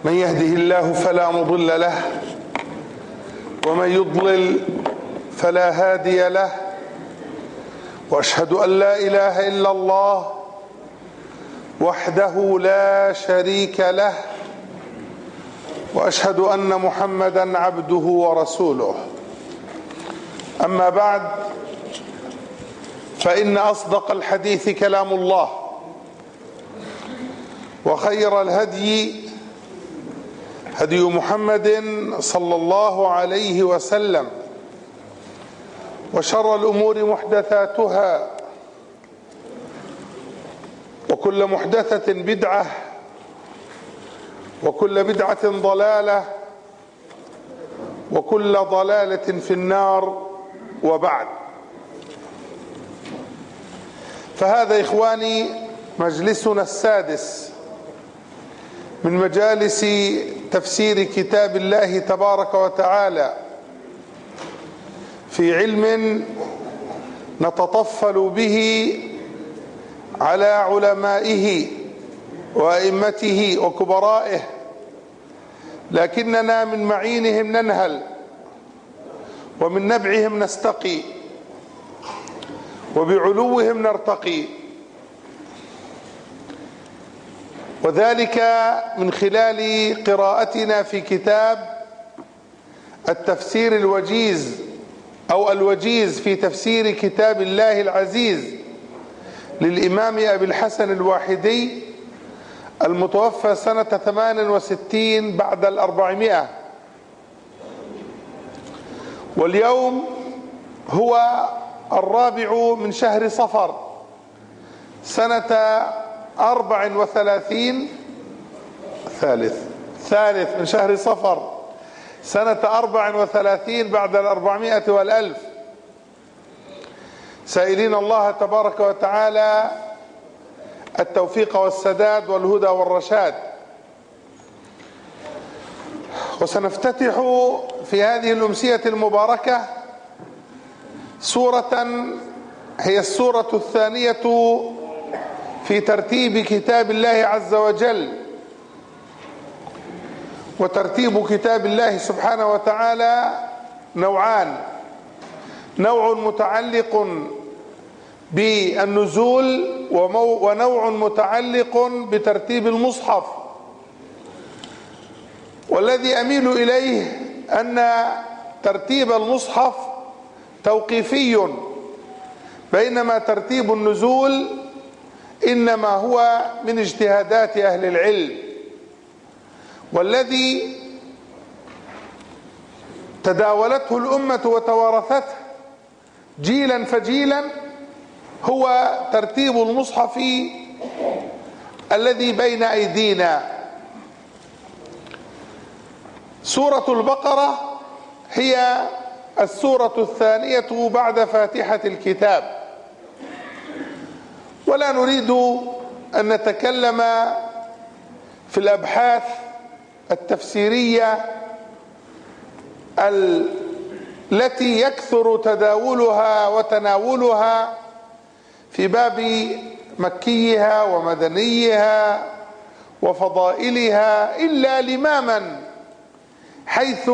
من يهده الله فلا مضل له ومن يضلل فلا هادي له، وأشهد أن لا إله إلا الله وحده لا شريك له، وأشهد أن محمدا عبده ورسوله. أما بعد، فإن أصدق الحديث كلام الله، وخير الهدي هدي محمد صلى الله عليه وسلم، وشر الأمور محدثاتها، وكل محدثة بدعة، وكل بدعة ضلالة، وكل ضلالة في النار. وبعد، فهذا إخواني مجلسنا السادس من مجالس تفسير كتاب الله تبارك وتعالى في علم نتطفل به على علمائه وأئمته وكبرائه، لكننا من معينهم ننهل ومن نبعهم نستقي وبعلوهم نرتقي، وذلك من خلال قراءتنا في كتاب التفسير الوجيز أو الوجيز في تفسير كتاب الله العزيز للإمام أبي الحسن الواحدي المتوفى سنة 68 بعد 400، واليوم هو 4 من شهر صفر سنة 34 ثالث من شهر صفر سنة 34 بعد 400 والألف، سائلين الله تبارك وتعالى التوفيق والسداد والهدى والرشاد. وسنفتتح في هذه الأمسية المباركة سورة هي السورة الثانية في ترتيب كتاب الله عز وجل. وترتيب كتاب الله سبحانه وتعالى نوعان: نوع متعلق بالنزول، ونوع متعلق بترتيب المصحف. والذي أميل إليه أن ترتيب المصحف توقيفي، بينما ترتيب النزول إنما هو من اجتهادات أهل العلم، والذي تداولته الأمة وتوارثته جيلا فجيلا هو ترتيب المصحف الذي بين أيدينا. سورة البقرة هي السورة الثانية بعد فاتحة الكتاب، ولا نريد أن نتكلم في الأبحاث التفسيرية التي يكثر تداولها وتناولها في باب مكيها ومدنيها وفضائلها إلا لماما، حيث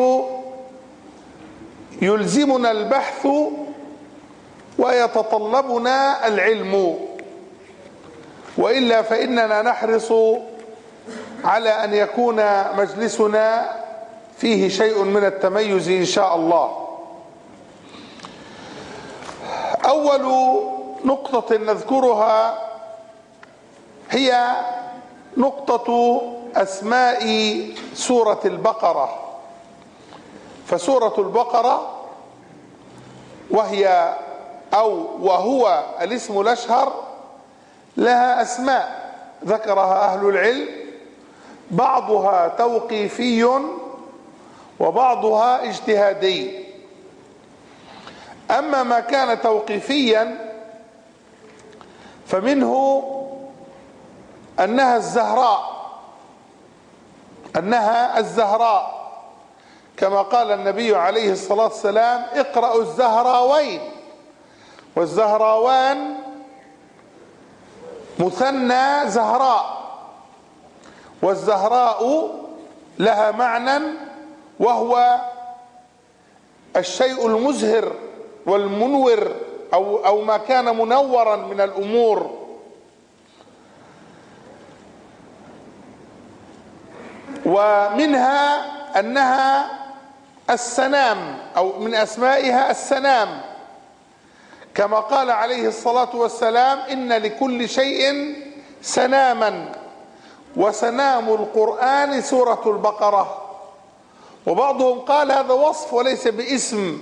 يلزمنا البحث ويتطلبنا العلم، وإلا فإننا نحرص على أن يكون مجلسنا فيه شيء من التميز إن شاء الله. أول نقطة نذكرها هي نقطة أسماء سورة البقرة. فسورة البقرة وهو الاسم الأشهر لها أسماء ذكرها أهل العلم، بعضها توقيفي وبعضها اجتهادي. أما ما كان توقيفيا فمنه أنها الزهراء، كما قال النبي عليه الصلاة والسلام: اقرأوا الزهراوين. والزهراوان مثنى زهراء، والزهراء لها معنى، وهو الشيء المزهر والمنور أو ما كان منورا من الأمور. ومنها أنها السنام، أو من أسمائها السنام، كما قال عليه الصلاة والسلام: إن لكل شيء سناما، وسنام القرآن سورة البقرة. وبعضهم قال هذا وصف وليس باسم،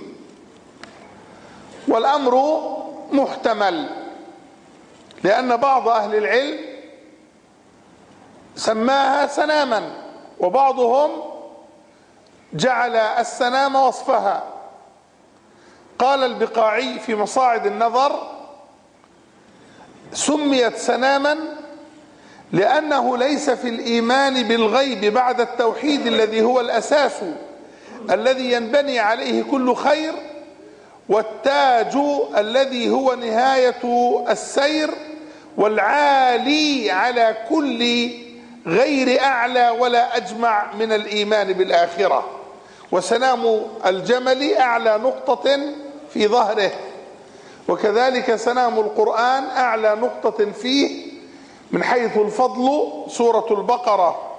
والأمر محتمل، لأن بعض أهل العلم سماها سناما، وبعضهم جعل السنام وصفها. قال البقاعي في مصاعد النظر: سميت سناما لأنه ليس في الإيمان بالغيب بعد التوحيد الذي هو الأساس الذي ينبني عليه كل خير، والتاج الذي هو نهاية السير، والعالي على كل غير أعلى ولا أجمع من الإيمان بالآخرة. وسنام الجمل أعلى نقطة في ظهره، وكذلك سنام القرآن أعلى نقطة فيه من حيث الفضل سورة البقرة.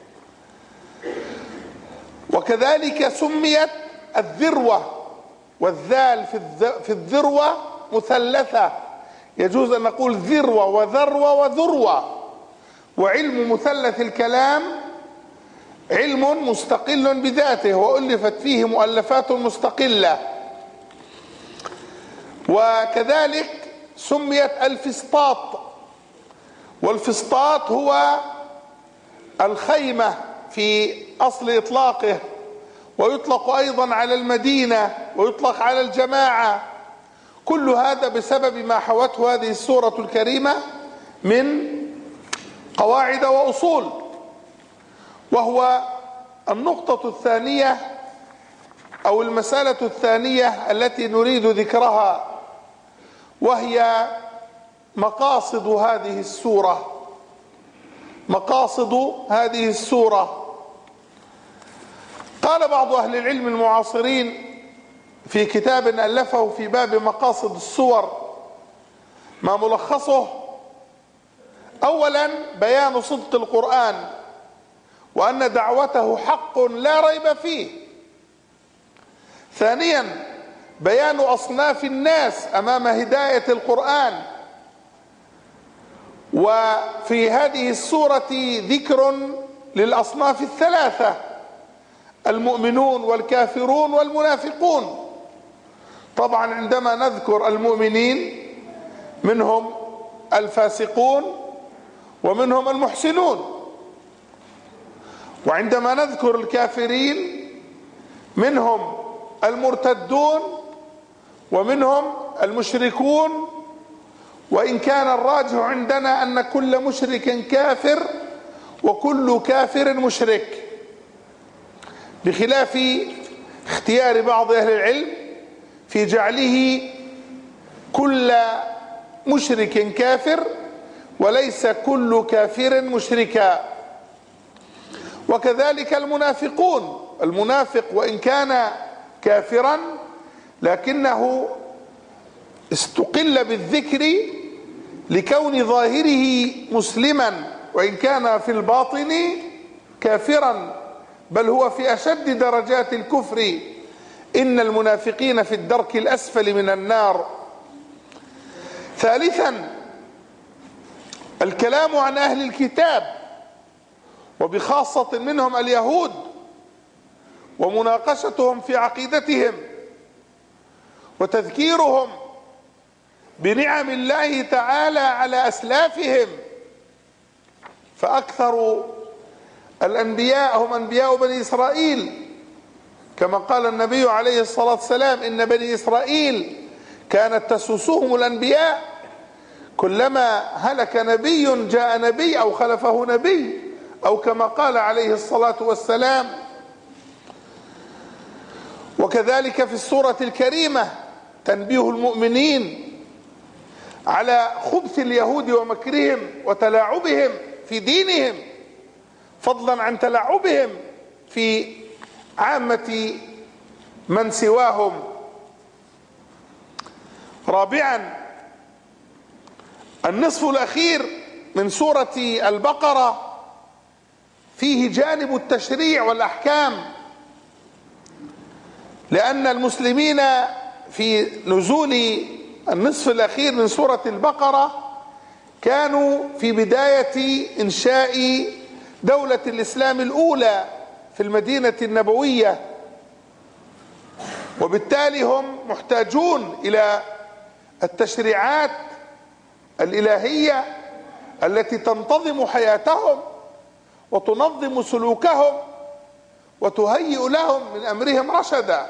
وكذلك سميت الذروة، والذال في الذروة مثلثة، يجوز أن نقول ذروة وذروة وذروة. وعلم مثلث الكلام علم مستقل بذاته، وألفت فيه مؤلفات مستقلة. وكذلك سميت الفسطاط، والفسطاط هو الخيمة في أصل إطلاقه، ويطلق أيضا على المدينة، ويطلق على الجماعة. كل هذا بسبب ما حوته هذه السورة الكريمة من قواعد وأصول. وهو النقطة الثانية أو المسألة الثانية التي نريد ذكرها، وهي مقاصد هذه السورة. مقاصد هذه السورة، قال بعض أهل العلم المعاصرين في كتاب ألفه في باب مقاصد السور ما ملخصه: أولا بيان صدق القرآن، وأن دعوته حق لا ريب فيه. ثانيا بيان أصناف الناس أمام هداية القرآن. وفي هذه السورة ذكر للأصناف الثلاثة: المؤمنون والكافرون والمنافقون. طبعا عندما نذكر المؤمنين منهم الفاسقون ومنهم المحسنون، وعندما نذكر الكافرين منهم المرتدون ومنهم المشركون، وإن كان الراجح عندنا أن كل مشرك كافر وكل كافر مشرك، بخلاف اختيار بعض أهل العلم في جعله كل مشرك كافر وليس كل كافر مشركا. وكذلك المنافقون، المنافق وإن كان كافرا لكنه استقل بالذكر لكون ظاهره مسلما، وإن كان في الباطن كافرا، بل هو في أشد درجات الكفر: إن المنافقين في الدرك الأسفل من النار. ثالثا الكلام عن أهل الكتاب، وبخاصة منهم اليهود، ومناقشتهم في عقيدتهم، وتذكيرهم بنعم الله تعالى على أسلافهم. فأكثر الأنبياء هم أنبياء بني إسرائيل، كما قال النبي عليه الصلاة والسلام: إن بني إسرائيل كانت تسوسهم الأنبياء، كلما هلك نبي جاء نبي أو خلفه نبي، أو كما قال عليه الصلاة والسلام. وكذلك في السورة الكريمة تنبيه المؤمنين على خبث اليهود ومكرهم وتلاعبهم في دينهم، فضلا عن تلاعبهم في عامة من سواهم. رابعا، النصف الأخير من سورة البقرة فيه جانب التشريع والأحكام، لأن المسلمين في نزول النصف الأخير من سورة البقرة كانوا في بداية إنشاء دولة الإسلام الأولى في المدينة النبوية، وبالتالي هم محتاجون إلى التشريعات الإلهية التي تنتظم حياتهم وتنظم سلوكهم وتهيئ لهم من أمرهم رشدا.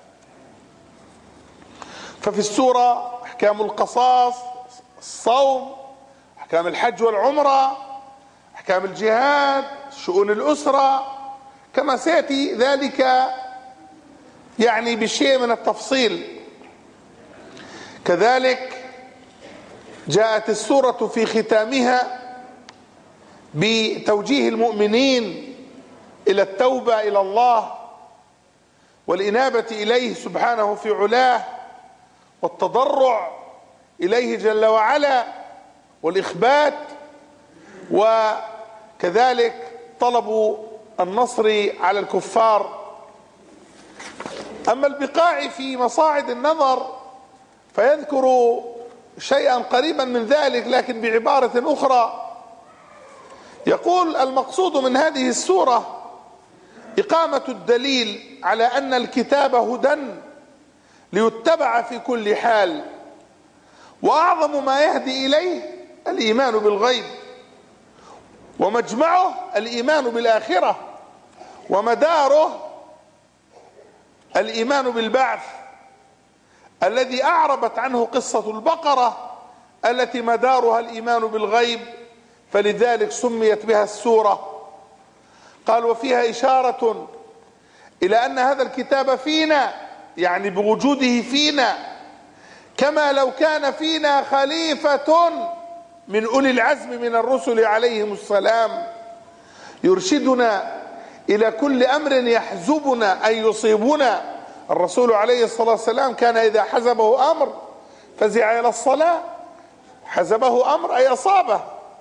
ففي السورة أحكام القصاص، الصوم، أحكام الحج والعمرة، أحكام الجهاد، شؤون الأسرة، كما سيأتي ذلك يعني بشيء من التفصيل. كذلك جاءت السورة في ختامها بتوجيه المؤمنين إلى التوبة إلى الله والإنابة إليه سبحانه في علاه والتضرع إليه جل وعلا والإخبات، وكذلك طلب النصر على الكفار. أما البقاع في مصاعد النظر فيذكر شيئا قريبا من ذلك لكن بعبارة أخرى. يقول: المقصود من هذه السورة إقامة الدليل على أن الكتاب هدى ليتبع في كل حال، وأعظم ما يهدي إليه الإيمان بالغيب، ومجمعه الإيمان بالآخرة، ومداره الإيمان بالبعث الذي أعربت عنه قصة البقرة التي مدارها الإيمان بالغيب، فلذلك سميت بها السورة. قال: وفيها إشارة إلى أن هذا الكتاب فينا، يعني بوجوده فينا، كما لو كان فينا خليفة من أولي العزم من الرسل عليهم السلام يرشدنا إلى كل أمر يحزبنا أي يصيبنا. الرسول عليه الصلاة والسلام كان إذا حزبه أمر فزع إلى الصلاة. حزبه أمر أي أصابه.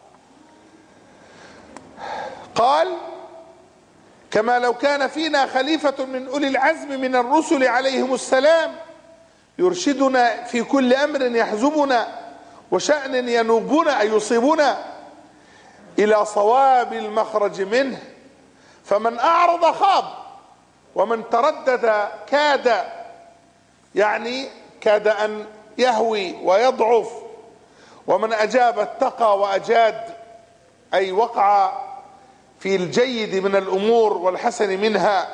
قال: كما لو كان فينا خليفة من أولي العزم من الرسل عليهم السلام يرشدنا في كل أمر يحزبنا وشأن ينوبنا أي يصيبنا إلى صواب المخرج منه، فمن أعرض خاب، ومن تردد كاد، يعني كاد أن يهوي ويضعف، ومن أجاب اتقى وأجاد أي وقع في الجيد من الأمور والحسن منها.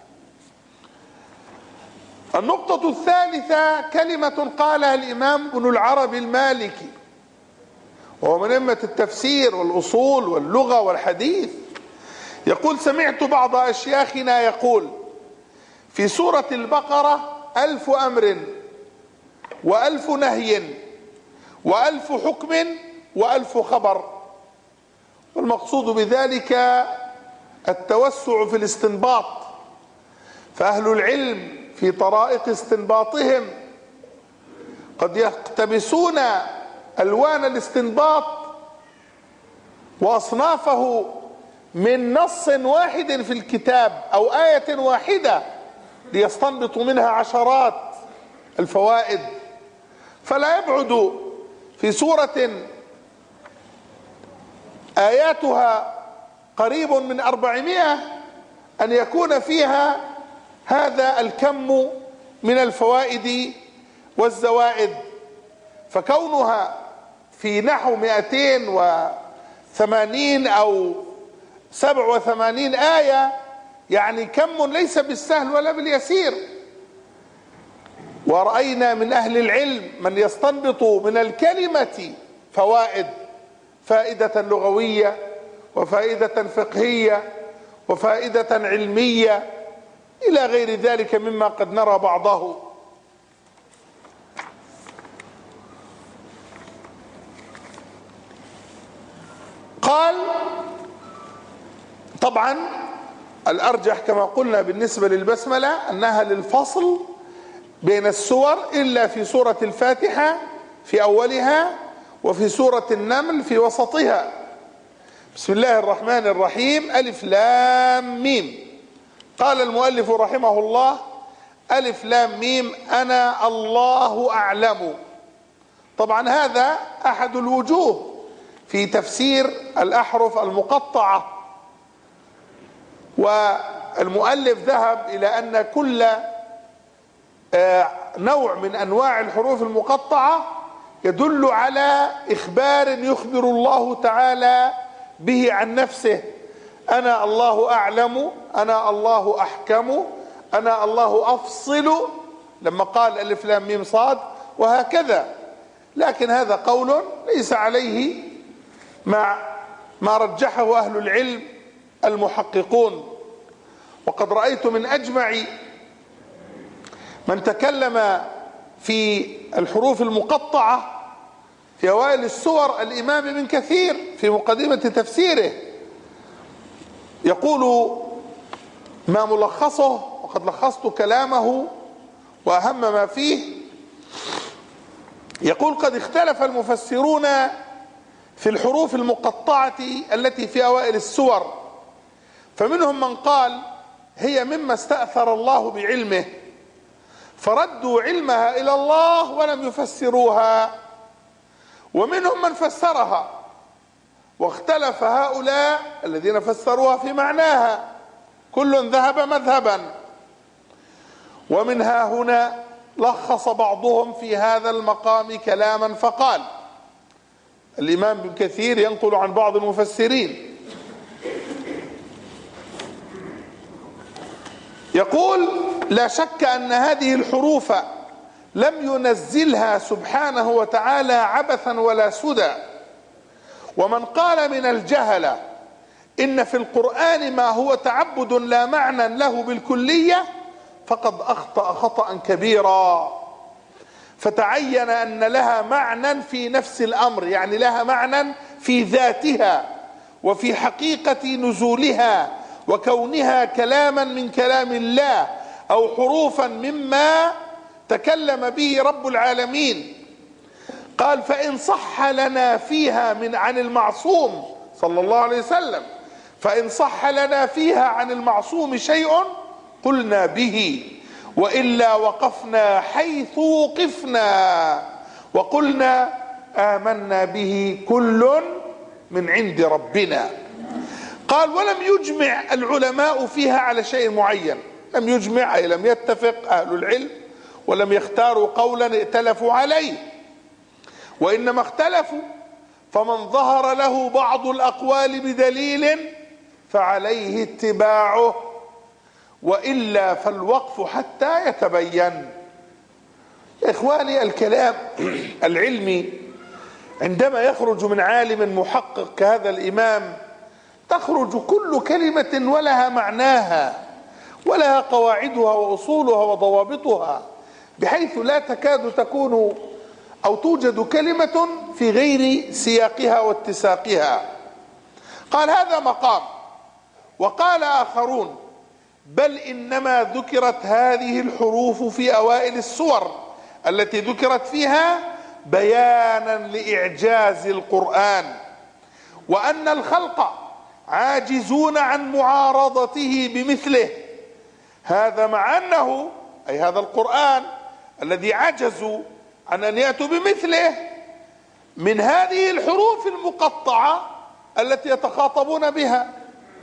النقطة الثالثة كلمة قالها الإمام ابن العربي المالكي، وهو من أئمة التفسير والأصول واللغة والحديث. يقول: سمعت بعض أشياخنا يقول في سورة البقرة 1000 أمر و1000 نهي و1000 حكم و1000 خبر، والمقصود بذلك التوسع في الاستنباط، فأهل العلم في طرائق استنباطهم قد يقتبسون ألوان الاستنباط وأصنافه من نص واحد في الكتاب أو آية واحدة ليستنبطوا منها عشرات الفوائد. فلا يبعد في سورة آياتها قريب من 400 أن يكون فيها هذا الكم من الفوائد والزوائد، فكونها في نحو 280 أو 87 آية يعني كم ليس بالسهل ولا باليسير. ورأينا من أهل العلم من يستنبط من الكلمة فوائد، فائدة لغوية وفائدة فقهية وفائدة علمية إلى غير ذلك مما قد نرى بعضه. قال: طبعا الأرجح كما قلنا بالنسبة للبسملة أنها للفصل بين السور، إلا في سورة الفاتحة في أولها وفي سورة النمل في وسطها. بسم الله الرحمن الرحيم، ألف لام ميم. قال المؤلف رحمه الله: ألف لام ميم أنا الله أعلم. طبعا هذا أحد الوجوه في تفسير الأحرف المقطعة، والمؤلف ذهب إلى أن كل نوع من أنواع الحروف المقطعة يدل على إخبار يخبر الله تعالى به عن نفسه. أنا الله أعلم، أنا الله أحكم، أنا الله أفصل، لما قال ألف لام ميم صاد، وهكذا. لكن هذا قول ليس عليه ما رجحه أهل العلم المحققون. وقد رأيت من أجمع من تكلم في الحروف المقطعة في أوائل السور الإمام ابن كثير في مقدمة تفسيره، يقول ما ملخصه، وقد لخصت كلامه وأهم ما فيه. يقول: قد اختلف المفسرون في الحروف المقطعة التي في أوائل السور، فمنهم من قال هي مما استأثر الله بعلمه فردوا علمها إلى الله ولم يفسروها، ومنهم من فسرها، واختلف هؤلاء الذين فسروها في معناها، كل ذهب مذهبا. ومنها هنا لخص بعضهم في هذا المقام كلاما فقال، الإمام ابن كثير ينقل عن بعض المفسرين يقول: لا شك أن هذه الحروف لم ينزلها سبحانه وتعالى عبثا ولا سدى. ومن قال من الجهلة إن في القرآن ما هو تعبد لا معنى له بالكلية فقد أخطأ خطأ كبيرا، فتعين أن لها معنى في نفس الأمر، يعني لها معنى في ذاتها وفي حقيقة نزولها وكونها كلاما من كلام الله أو حروفا مما تكلم به رب العالمين. قال: فإن صح لنا فيها عن المعصوم صلى الله عليه وسلم، فإن صح لنا فيها عن المعصوم شيء قلنا به، وإلا وقفنا حيث وقفنا وقلنا آمنا به كل من عند ربنا. قال: ولم يجمع العلماء فيها على شيء معين، لم يجمع أي لم يتفق أهل العلم ولم يختاروا قولا ائتلفوا عليه، وإنما اختلفوا، فمن ظهر له بعض الأقوال بدليل فعليه اتباعه، وإلا فالوقف حتى يتبين. إخواني، الكلام العلمي عندما يخرج من عالم محقق كهذا الإمام تخرج كل كلمة ولها معناها ولها قواعدها وأصولها وضوابطها، بحيث لا تكاد تكون أو توجد كلمة في غير سياقها واتساقها. قال: هذا مقام. وقال آخرون: بل إنما ذكرت هذه الحروف في أوائل السور التي ذكرت فيها بيانا لإعجاز القرآن، وأن الخلق عاجزون عن معارضته بمثله. هذا مع أنه أي هذا القرآن الذي عجزوا عن أن يأتوا بمثله من هذه الحروف المقطعة التي يتخاطبون بها: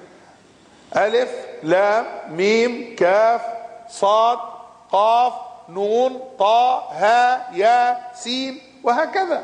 ألف لام ميم كاف صاد قاف نون طاء هاء ياء سين، وهكذا.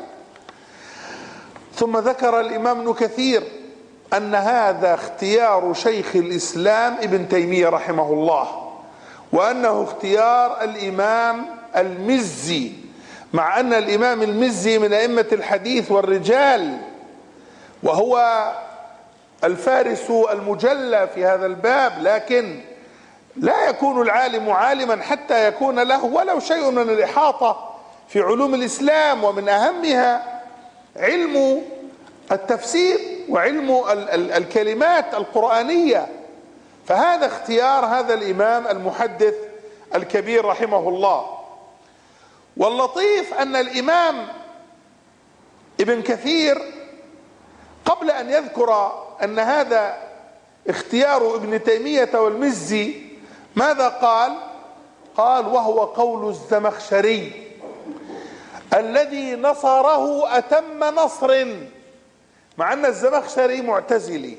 ثم ذكر الإمام ابن كثير أن هذا اختيار شيخ الإسلام ابن تيمية رحمه الله، وأنه اختيار الإمام المزي، مع أن الإمام المزي من أئمة الحديث والرجال، وهو الفارس المجلى في هذا الباب، لكن لا يكون العالم عالما حتى يكون له ولو شيء من الإحاطة في علوم الإسلام، ومن أهمها علم التفسير وعلم الكلمات القرآنية. فهذا اختيار هذا الإمام المحدث الكبير رحمه الله. واللطيف أن الإمام ابن كثير قبل أن يذكر أن هذا اختيار ابن تيمية والمزي ماذا قال؟ قال: وهو قول الزمخشري الذي نصره أتم نصر، مع أن الزمخشري معتزلي،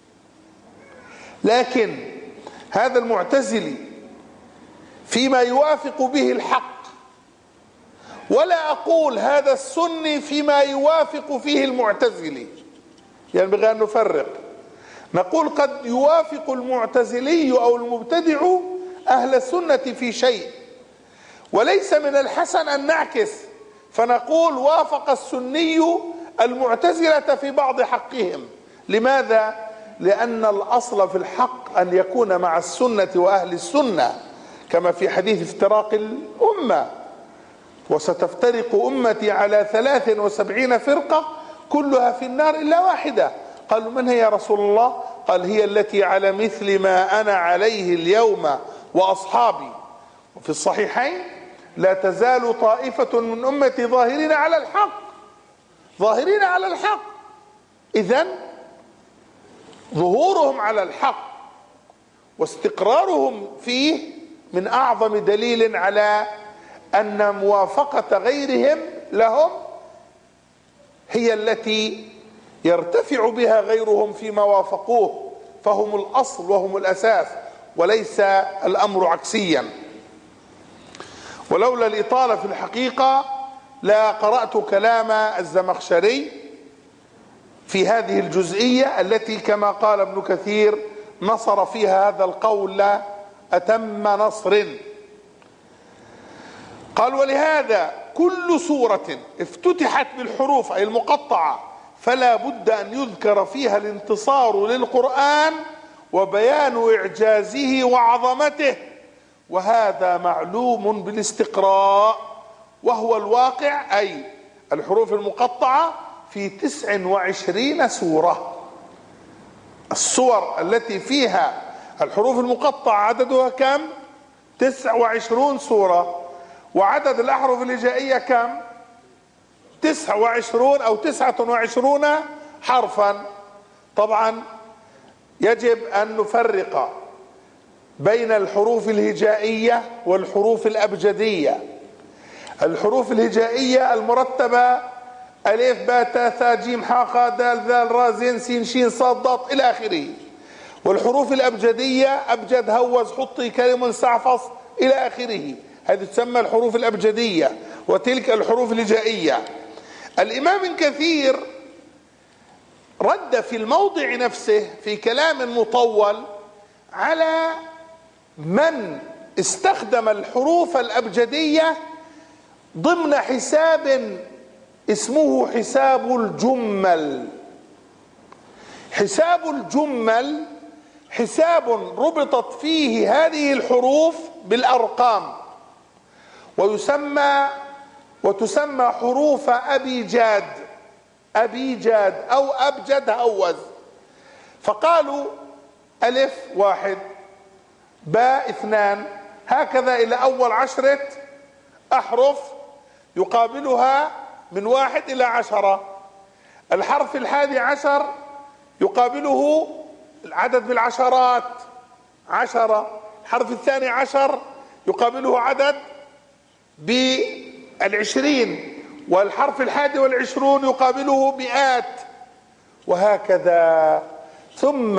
لكن هذا المعتزلي فيما يوافق به الحق، ولا أقول هذا السني فيما يوافق فيه المعتزلي، ينبغي أن نفرق. نقول قد يوافق المعتزلي أو المبتدع أهل السنة في شيء، وليس من الحسن أن نعكس فنقول وافق السني المعتزلة في بعض حقهم. لماذا؟ لأن الأصل في الحق أن يكون مع السنة وأهل السنة، كما في حديث افتراق الأمة: وستفترق أمتي على 73 فرقة كلها في النار إلا واحدة. قالوا: من هي يا رسول الله؟ قال: هي التي على مثل ما أنا عليه اليوم وأصحابي. وفي الصحيحين: لا تزال طائفة من أمتي ظاهرين على الحق، ظاهرين على الحق. إذن ظهورهم على الحق واستقرارهم فيه من أعظم دليل على أن موافقة غيرهم لهم هي التي يرتفع بها غيرهم فيما وافقوه، فهم الأصل وهم الأساس، وليس الأمر عكسيا. ولولا الإطالة في الحقيقة لا قرأت كلام الزمخشري في هذه الجزئية التي كما قال ابن كثير نصر فيها هذا القول أتم نصر. قال: ولهذا كل سورة افتتحت بالحروف أي المقطعة فلا بد أن يذكر فيها الانتصار للقرآن وبيان إعجازه وعظمته، وهذا معلوم بالاستقراء، وهو الواقع، أي الحروف المقطعة في 29 سورة. السور التي فيها الحروف المقطعة عددها كم؟ 29 سورة. وعدد الأحرف الهجائية كم؟ 29 أو 29 حرفا. طبعا يجب أن نفرق بين الحروف الهجائية والحروف الأبجدية. الحروف الهجائية المرتبة ألف باء تاء ثاء جيم حاء خاء دال ذال راء زين سين شين صاد ضاد إلى آخره. والحروف الأبجدية أبجد هوز حطي كلم سعفص إلى آخره، هذه تسمى الحروف الأبجدية، وتلك الحروف الهجائية. الإمام ابن كثير رد في الموضع نفسه في كلام مطول على من استخدم الحروف الأبجدية ضمن حساب اسمه حساب الجمل. حساب الجمل حساب ربطت فيه هذه الحروف بالأرقام، وتسمى حروف أبيجاد، أبيجاد أو أبجد هوز. فقالوا ألف 1 باء 2 هكذا إلى أول 10 أحرف يقابلها من 1 إلى 10. الحرف 11 يقابله العدد بالعشرات 10. الحرف 12 يقابله عدد بال20، والحرف 21 يقابله مئات، وهكذا. ثم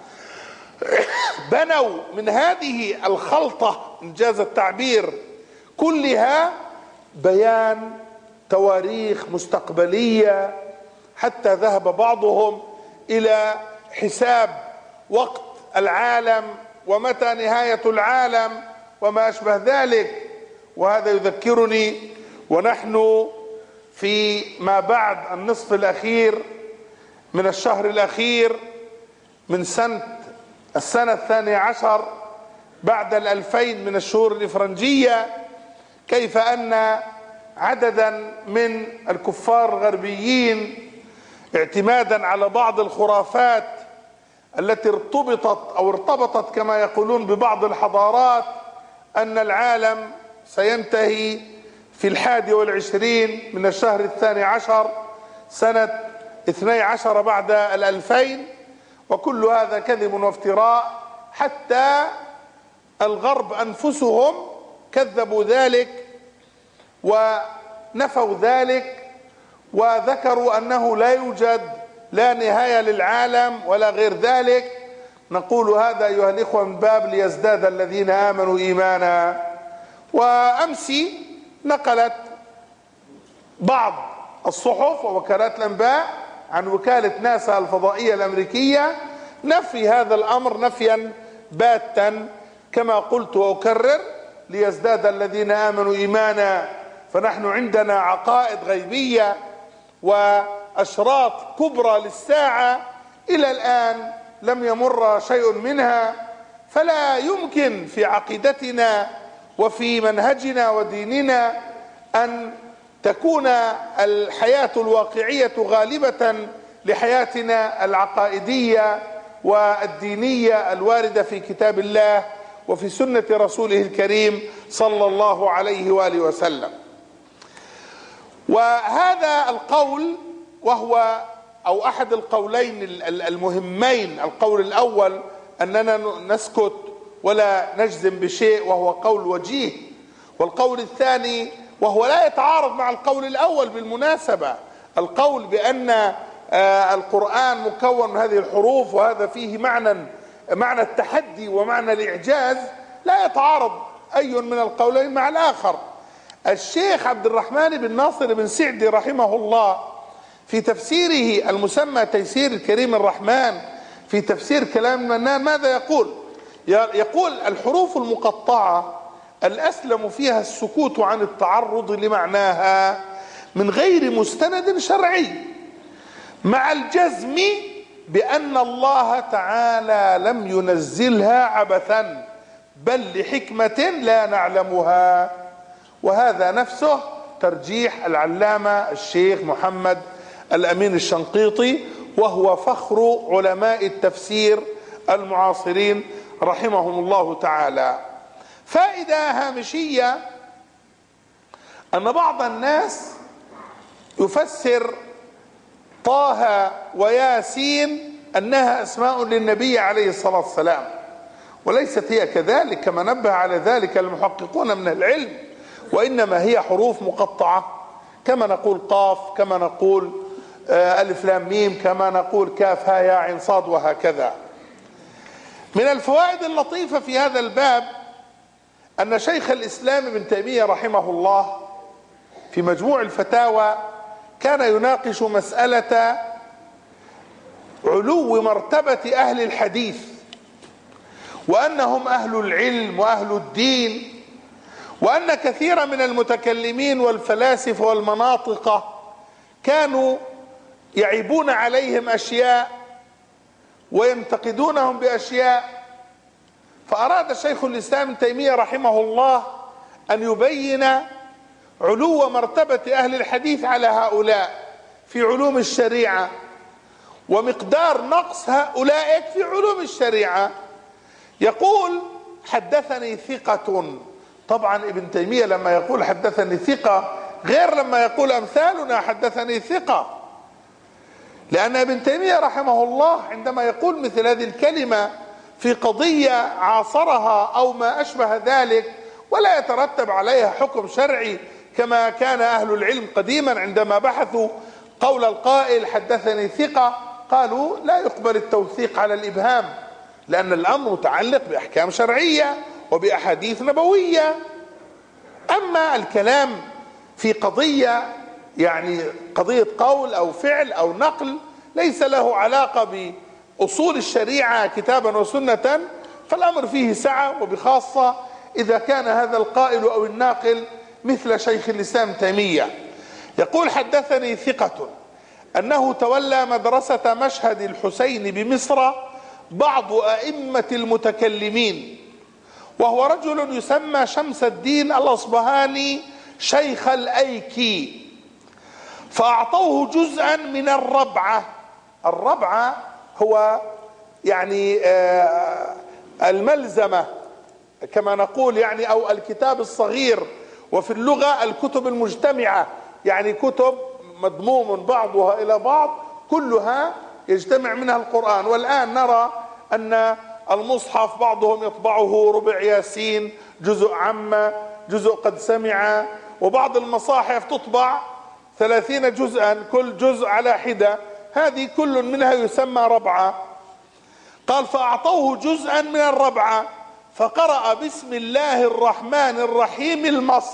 بنوا من هذه الخلطة إنجاز التعبير كلها بيان تواريخ مستقبلية، حتى ذهب بعضهم إلى حساب وقت العالم ومتى نهاية العالم وما أشبه ذلك. وهذا يذكرني ونحن في ما بعد النصف الأخير من الشهر الأخير من السنة 12 بعد 2000 من الشهور الإفرنجية، كيف أن عددا من الكفار الغربيين اعتمادا على بعض الخرافات التي ارتبطت كما يقولون ببعض الحضارات أن العالم سينتهي في 21 من الشهر 12 سنة 12 بعد 2000، وكل هذا كذب وافتراء. حتى الغرب أنفسهم كذبوا ذلك ونفوا ذلك، وذكروا أنه لا يوجد لا نهاية للعالم ولا غير ذلك. نقول هذا أيها الإخوة من باب ليزداد الذين آمنوا إيمانا. وأمس نقلت بعض الصحف ووكالات الأنباء عن وكالة ناسا الفضائية الأمريكية نفي هذا الأمر نفيا باتا، كما قلت وأكرر: ليزداد الذين آمنوا إيمانا. فنحن عندنا عقائد غيبية وأشراط كبرى للساعة إلى الآن لم يمر شيء منها، فلا يمكن في عقيدتنا وفي منهجنا وديننا أن تكون الحياة الواقعية غالبة لحياتنا العقائدية والدينية الواردة في كتاب الله وفي سنة رسوله الكريم صلى الله عليه وآله وسلم. وهذا القول وهو أو أحد القولين المهمين: القول الأول أننا نسكت ولا نجزم بشيء وهو قول وجيه، والقول الثاني وهو لا يتعارض مع القول الأول بالمناسبة، القول بأن القرآن مكون من هذه الحروف وهذا فيه معنى التحدي ومعنى الإعجاز، لا يتعارض أي من القولين مع الآخر. الشيخ عبد الرحمن بن ناصر بن سعدي رحمه الله في تفسيره المسمى تيسير الكريم الرحمن في تفسير كلام المنان ماذا يقول؟ يقول: الحروف المقطعة الأسلم فيها السكوت عن التعرض لمعناها من غير مستند شرعي، مع الجزم بأن الله تعالى لم ينزلها عبثا بل لحكمة لا نعلمها. وهذا نفسه ترجيح العلامة الشيخ محمد الأمين الشنقيطي، وهو فخر علماء التفسير المعاصرين رحمهم الله تعالى. فائدة هامشية: أن بعض الناس يفسر طه وياسين أنها أسماء للنبي عليه الصلاة والسلام، وليست هي كذلك كما نبه على ذلك المحققون من العلم، وإنما هي حروف مقطعة، كما نقول قاف، كما نقول ألف لام ميم، كما نقول كاف ها يا عين صاد، وهكذا. من الفوائد اللطيفة في هذا الباب أن شيخ الإسلام ابن تيمية رحمه الله في مجموع الفتاوى كان يناقش مسألة علو مرتبة أهل الحديث، وأنهم أهل العلم وأهل الدين، وأن كثيرا من المتكلمين والفلاسفة والمناطقة كانوا يعيبون عليهم أشياء وينتقدونهم بأشياء. فأراد شيخ الإسلام ابن تيمية رحمه الله أن يبين علو مرتبة أهل الحديث على هؤلاء في علوم الشريعة، ومقدار نقص هؤلاء في علوم الشريعة. يقول: حدثني ثقة. طبعا ابن تيمية لما يقول حدثني ثقة غير لما يقول أمثالنا حدثني ثقة، لأن ابن تيمية رحمه الله عندما يقول مثل هذه الكلمة في قضية عاصرها أو ما أشبه ذلك ولا يترتب عليها حكم شرعي، كما كان أهل العلم قديما عندما بحثوا قول القائل حدثني ثقة قالوا لا يقبل التوثيق على الإبهام، لأن الأمر متعلق بأحكام شرعية وبأحاديث نبوية. أما الكلام في قضية يعني قضية قول أو فعل أو نقل ليس له علاقة بأصول الشريعة كتابا وسنة، فالأمر فيه سعة، وبخاصة إذا كان هذا القائل أو الناقل مثل شيخ الإسلام تيمية. يقول: حدثني ثقة أنه تولى مدرسة مشهد الحسين بمصر بعض أئمة المتكلمين، وهو رجل يسمى شمس الدين الأصبهاني شيخ الأيكي، فأعطوه جزءا من الربعة. الربعة هو يعني الملزمة كما نقول، يعني أو الكتاب الصغير، وفي اللغة الكتب المجتمعة، يعني كتب مضموم بعضها إلى بعض كلها يجتمع منها القرآن. والآن نرى أن المصحف بعضهم يطبعه ربع ياسين، جزء عامة، جزء قد سمع، وبعض المصاحف تطبع 30 جزءا، كل جزء على حدة، هذه كل منها يسمى ربعة. قال فأعطوه جزءا من الربعة فقرأ بسم الله الرحمن الرحيم المص،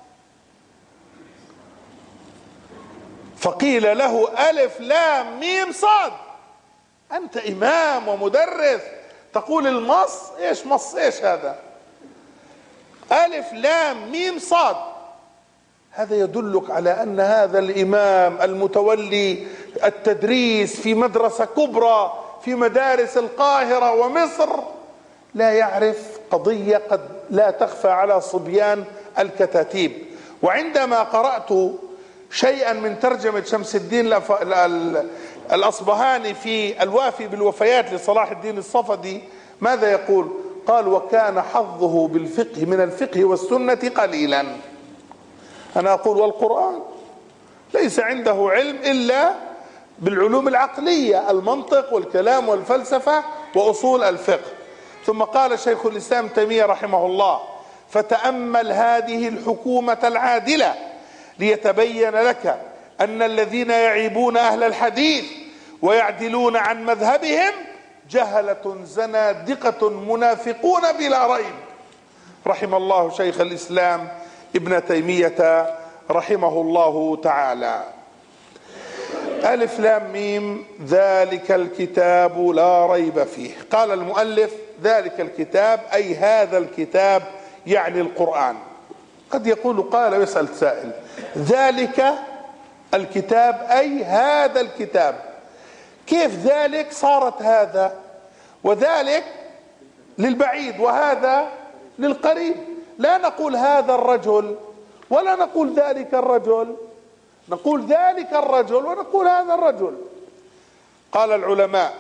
فقيل له ألف لام ميم صاد. أنت إمام ومدرس تقول المص؟ إيش مص؟ إيش هذا؟ ألف لام ميم صاد. هذا يدلك على أن هذا الإمام المتولي التدريس في مدرسة كبرى في مدارس القاهرة ومصر لا يعرف قضية قد لا تخفى على صبيان الكتاتيب. وعندما قرأت شيئا من ترجمة شمس الدين الأصبهاني في الوافي بالوفيات لصلاح الدين الصفدي، ماذا يقول؟ قال وكان حظه بالفقه من الفقه والسنة قليلا. أنا أقول والقرآن ليس عنده علم إلا بالعلوم العقلية، المنطق والكلام والفلسفة وأصول الفقه. ثم قال شيخ الإسلام تيمية رحمه الله فتأمل هذه الحكومة العادلة ليتبين لك أن الذين يعيبون أهل الحديث ويعدلون عن مذهبهم جهلة زنادقة منافقون بلا ريب. رحم الله شيخ الإسلام ابن تيمية رحمه الله تعالى. ألف لام ميم ذلك الكتاب لا ريب فيه. قال المؤلف ذلك الكتاب أي هذا الكتاب، يعني القرآن. قد يقول قال ويسأل سائل ذلك الكتاب أي هذا الكتاب، كيف ذلك صارت هذا؟ وذلك للبعيد وهذا للقريب. لا نقول هذا الرجل ولا نقول ذلك الرجل، نقول ذلك الرجل ونقول هذا الرجل. قال العلماء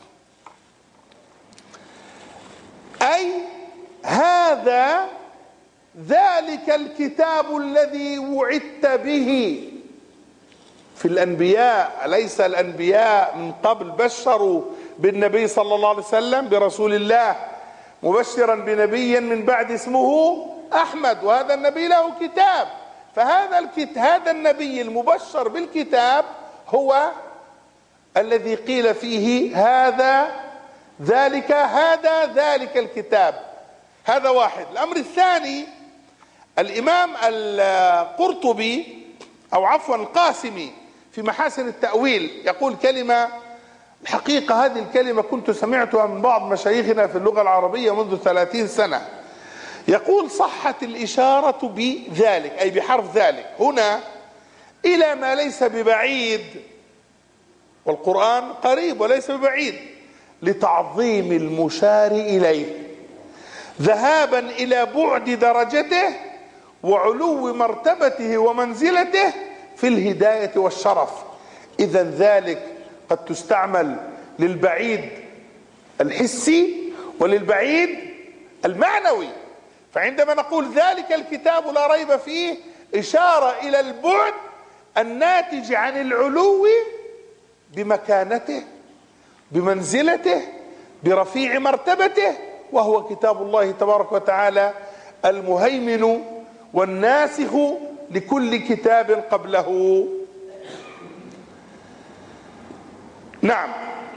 أي هذا ذلك الكتاب الذي وعدت به في الأنبياء. أليس الأنبياء من قبل بشروا بالنبي صلى الله عليه وسلم برسول الله مبشرا بنبي من بعد اسمه أحمد، وهذا النبي له كتاب. هذا النبي المبشر بالكتاب هو الذي قيل فيه هذا ذلك الكتاب. هذا واحد. الأمر الثاني الإمام القرطبي أو عفوا القاسمي في محاسن التأويل يقول كلمة، الحقيقة هذه الكلمة كنت سمعتها من بعض مشايخنا في اللغة العربية منذ 30 سنة. يقول صحت الإشارة بذلك أي بحرف ذلك هنا إلى ما ليس ببعيد، والقرآن قريب وليس ببعيد، لتعظيم المشار إليه ذهابا إلى بعد درجته وعلو مرتبته ومنزلته في الهداية والشرف. إذا ذلك قد تستعمل للبعيد الحسي وللبعيد المعنوي. فعندما نقول ذلك الكتاب لا ريب فيه إشارة إلى البعد الناتج عن العلو بمكانته بمنزلته برفيع مرتبته، وهو كتاب الله تبارك وتعالى المهيمن والناسخ لكل كتاب قبله. نعم.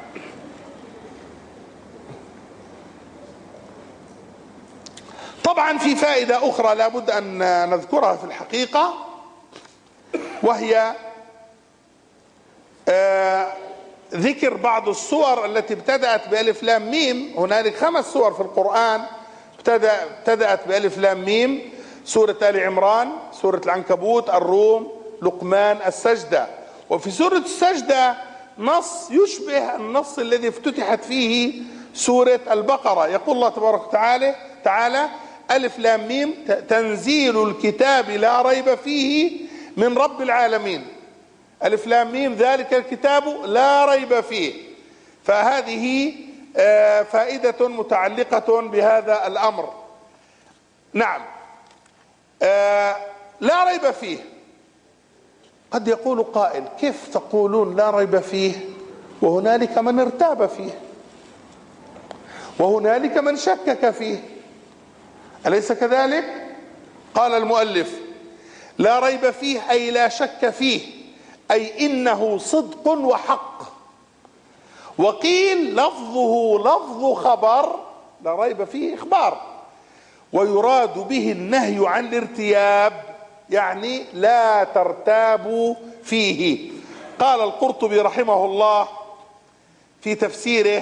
طبعا في فائدة أخرى لابد أن نذكرها في الحقيقة، وهي ذكر بعض السور التي ابتدأت بألف لام ميم. هنالك 5 سور في القرآن ابتدأت بألف لام ميم: سورة آل عمران، سورة العنكبوت، الروم، لقمان، السجدة. وفي سورة السجدة نص يشبه النص الذي افتتحت فيه سورة البقرة. يقول الله تبارك تعالى ألف لام ميم تنزيل الكتاب لا ريب فيه من رب العالمين. ألف لام ميم ذلك الكتاب لا ريب فيه. فهذه فائدة متعلقة بهذا الأمر. نعم، لا ريب فيه. قد يقول قائل: كيف تقولون لا ريب فيه وهنالك من ارتاب فيه وهنالك من شكك فيه؟ أليس كذلك؟ قال المؤلف: لا ريب فيه أي لا شك فيه، أي إنه صدق وحق. وقيل لفظه لفظ خبر، لا ريب فيه إخبار، ويراد به النهي عن الارتياب، يعني لا ترتابوا فيه. قال القرطبي رحمه الله في تفسيره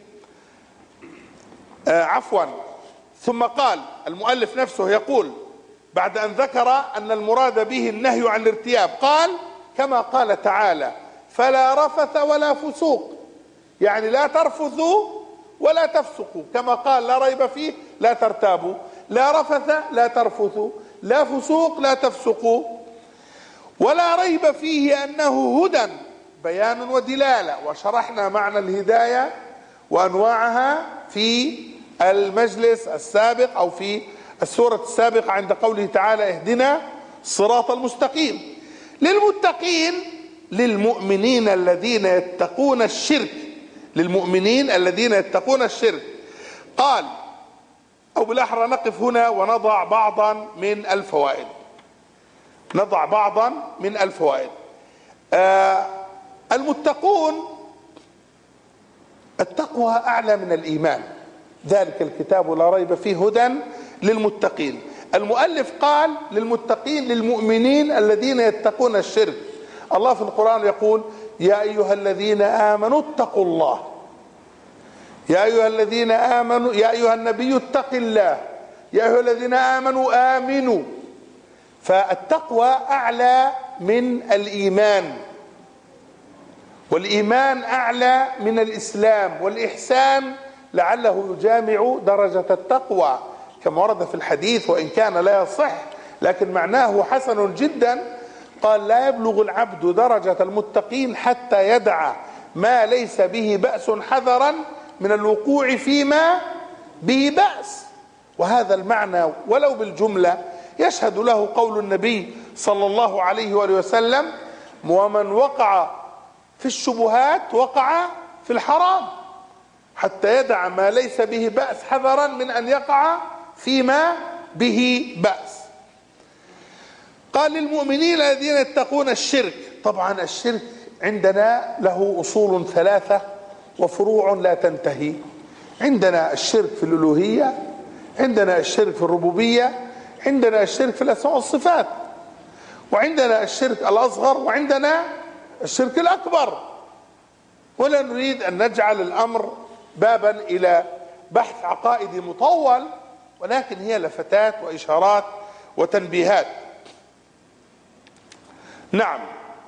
ثم قال المؤلف نفسه يقول بعد أن ذكر أن المراد به النهي عن الارتياب، قال: كما قال تعالى: فلا رفث ولا فسوق، يعني لا ترفثوا ولا تفسقوا، كما قال لا ريب فيه لا ترتابوا، لا رفث لا ترفثوا، لا فسوق لا تفسقوا. ولا ريب فيه أنه هدى، بيان ودلالة، وشرحنا معنى الهداية وأنواعها في المجلس السابق أو في السورة السابقة عند قوله تعالى: اهدنا الصراط المستقيم. للمتقين، للمؤمنين الذين يتقون الشرك، للمؤمنين الذين يتقون الشرك. قال، أو بالأحرى نقف هنا ونضع بعضا من الفوائد. المتقون، التقوى أعلى من الإيمان، ذلك الكتاب لا ريب فيه هدى للمتقين. المؤلف قال للمتقين، للمؤمنين الذين يتقون الشرك. الله في القرآن يقول: يا أيها الذين آمنوا اتقوا الله، يا أيها الذين آمنوا، يا أيها النبي اتق الله، يا أيها الذين آمنوا آمنوا. فالتقوى أعلى من الإيمان، والإيمان أعلى من الإسلام، والإحسان لعله يجامع درجة التقوى كما ورد في الحديث، وإن كان لا يصح لكن معناه حسن جدا. قال: لا يبلغ العبد درجة المتقين حتى يدع ما ليس به بأس حذرا من الوقوع فيما به بأس. وهذا المعنى ولو بالجملة يشهد له قول النبي صلى الله عليه وآله وسلم: ومن وقع في الشبهات وقع في الحرام، حتى يدع ما ليس به بأس حذرا من أن يقع فيما به بأس. قال: للمؤمنين الذين يتقون الشرك. طبعا الشرك عندنا له أصول ثلاثة وفروع لا تنتهي. عندنا الشرك في الألوهية، عندنا الشرك في الربوبية، عندنا الشرك في الأسماء والصفات، وعندنا الشرك الأصغر، وعندنا الشرك الأكبر. ولا نريد أن نجعل الأمر بابا إلى بحث عقائدي مطول، ولكن هي لفتات وإشارات وتنبيهات. نعم.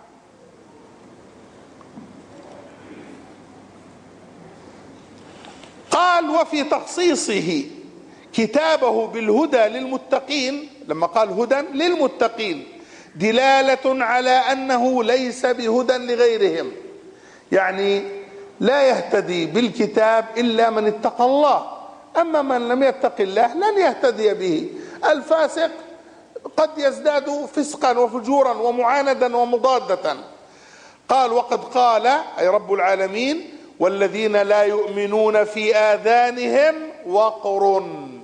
قال: وفي تخصيصه كتابه بالهدى للمتقين، لما قال هدى للمتقين، دلالة على أنه ليس بهدى لغيرهم، يعني لا يهتدي بالكتاب إلا من اتقى الله، أما من لم يتق الله لن يهتدي به. الفاسق قد يزداد فسقا وفجورا ومعاندا ومضادة. قال: وقد قال، أي رب العالمين: والذين لا يؤمنون في آذانهم وقر.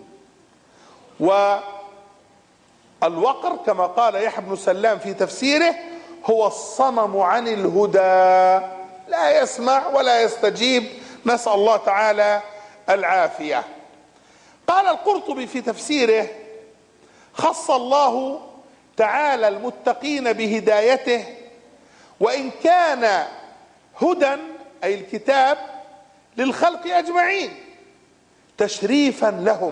والوقر كما قال يحيى بن سلام في تفسيره هو الصمم عن الهدى، لا يسمع ولا يستجيب، نسأل الله تعالى العافية. قال القرطبي في تفسيره: خص الله تعالى المتقين بهدايته، وإن كان هدى أي الكتاب للخلق أجمعين تشريفا لهم،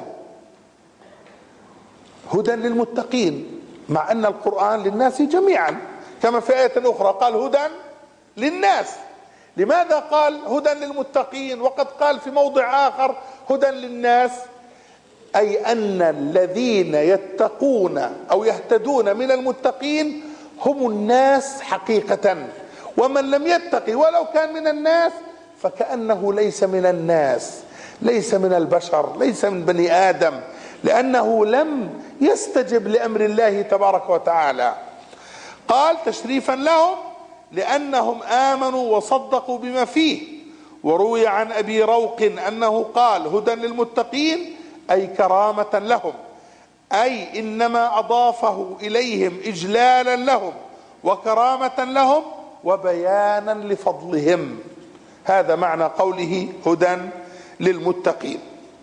هدى للمتقين، مع أن القرآن للناس جميعا، كما في آية أخرى قال هدى للناس. لماذا قال هدى للمتقين وقد قال في موضع آخر هدى للناس؟ أي أن الذين يتقون أو يهتدون من المتقين هم الناس حقيقة، ومن لم يتقي ولو كان من الناس فكأنه ليس من الناس، ليس من البشر، ليس من بني آدم، لأنه لم يستجب لأمر الله تبارك وتعالى. قال تشريفا لهم لأنهم آمنوا وصدقوا بما فيه. وروي عن أبي روق أنه قال هدى للمتقين أي كرامة لهم، أي إنما أضافه إليهم إجلالا لهم وكرامة لهم وبيانا لفضلهم. هذا معنى قوله هدى للمتقين.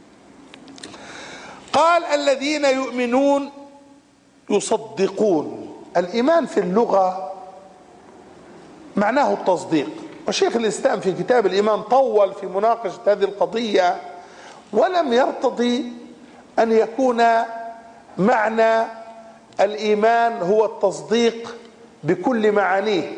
قال الذين يؤمنون يصدقون. الإيمان في اللغة معناه التصديق، وشيخ الإسلام في كتاب الإيمان طول في مناقشة هذه القضية، ولم يرتضي أن يكون معنى الإيمان هو التصديق بكل معانيه،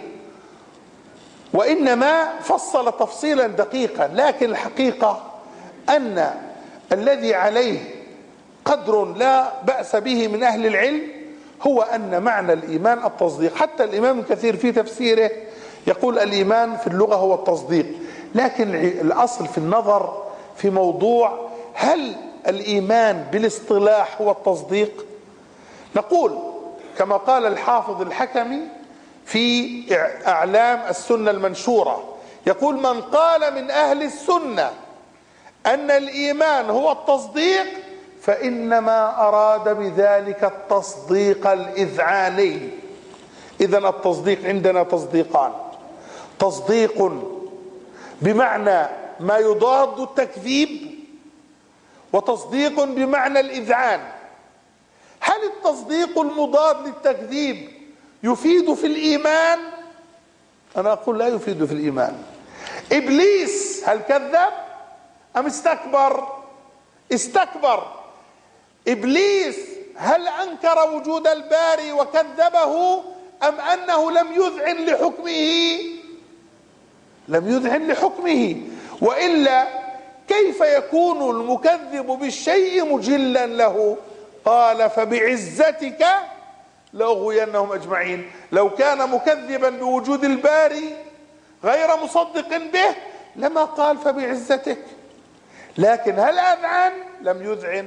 وإنما فصل تفصيلا دقيقا. لكن الحقيقة أن الذي عليه قدر لا بأس به من أهل العلم هو أن معنى الإيمان التصديق. حتى الإمام ابن كثير في تفسيره يقول الإيمان في اللغة هو التصديق، لكن الأصل في النظر في موضوع هل الإيمان بالاصطلاح هو التصديق؟ نقول كما قال الحافظ الحكمي في أعلام السنة المنشورة، يقول من قال من أهل السنة أن الإيمان هو التصديق فإنما أراد بذلك التصديق الإذعاني. إذن التصديق عندنا تصديقان: تصديق بمعنى ما يضاد التكذيب، وتصديق بمعنى الإذعان. هل التصديق المضاد للتكذيب يفيد في الإيمان؟ أنا أقول لا يفيد في الإيمان. إبليس هل كذب أم استكبر؟ استكبر. إبليس هل أنكر وجود الباري وكذبه أم أنه لم يذعن لحكمه؟ لم يذعن لحكمه، وإلا كيف يكون المكذب بالشيء مجلا له؟ قال فبعزتك لأغوينهم أجمعين. لو كان مكذبا بوجود الباري غير مصدق به لما قال فبعزتك، لكن هل أذعن؟ لم يذعن.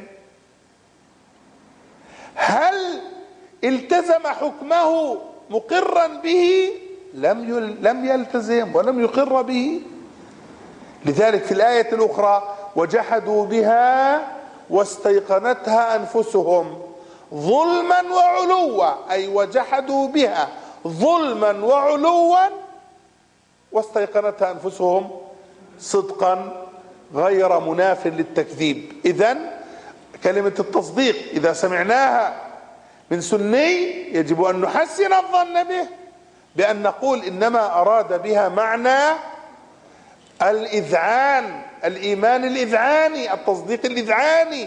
هل التزم حكمه مقرا به؟ لم يلتزم ولم يقر به. لذلك في الآية الأخرى وجحدوا بها واستيقنتها أنفسهم ظلما وعلوا، أي وجحدوا بها ظلما وعلوا واستيقنتها أنفسهم صدقا غير مناف للتكذيب. إذن كلمة التصديق إذا سمعناها من سني يجب أن نحسن الظن به، بأن نقول إنما أراد بها معنى الإذعان، الإيمان الإذعاني، التصديق الإذعاني.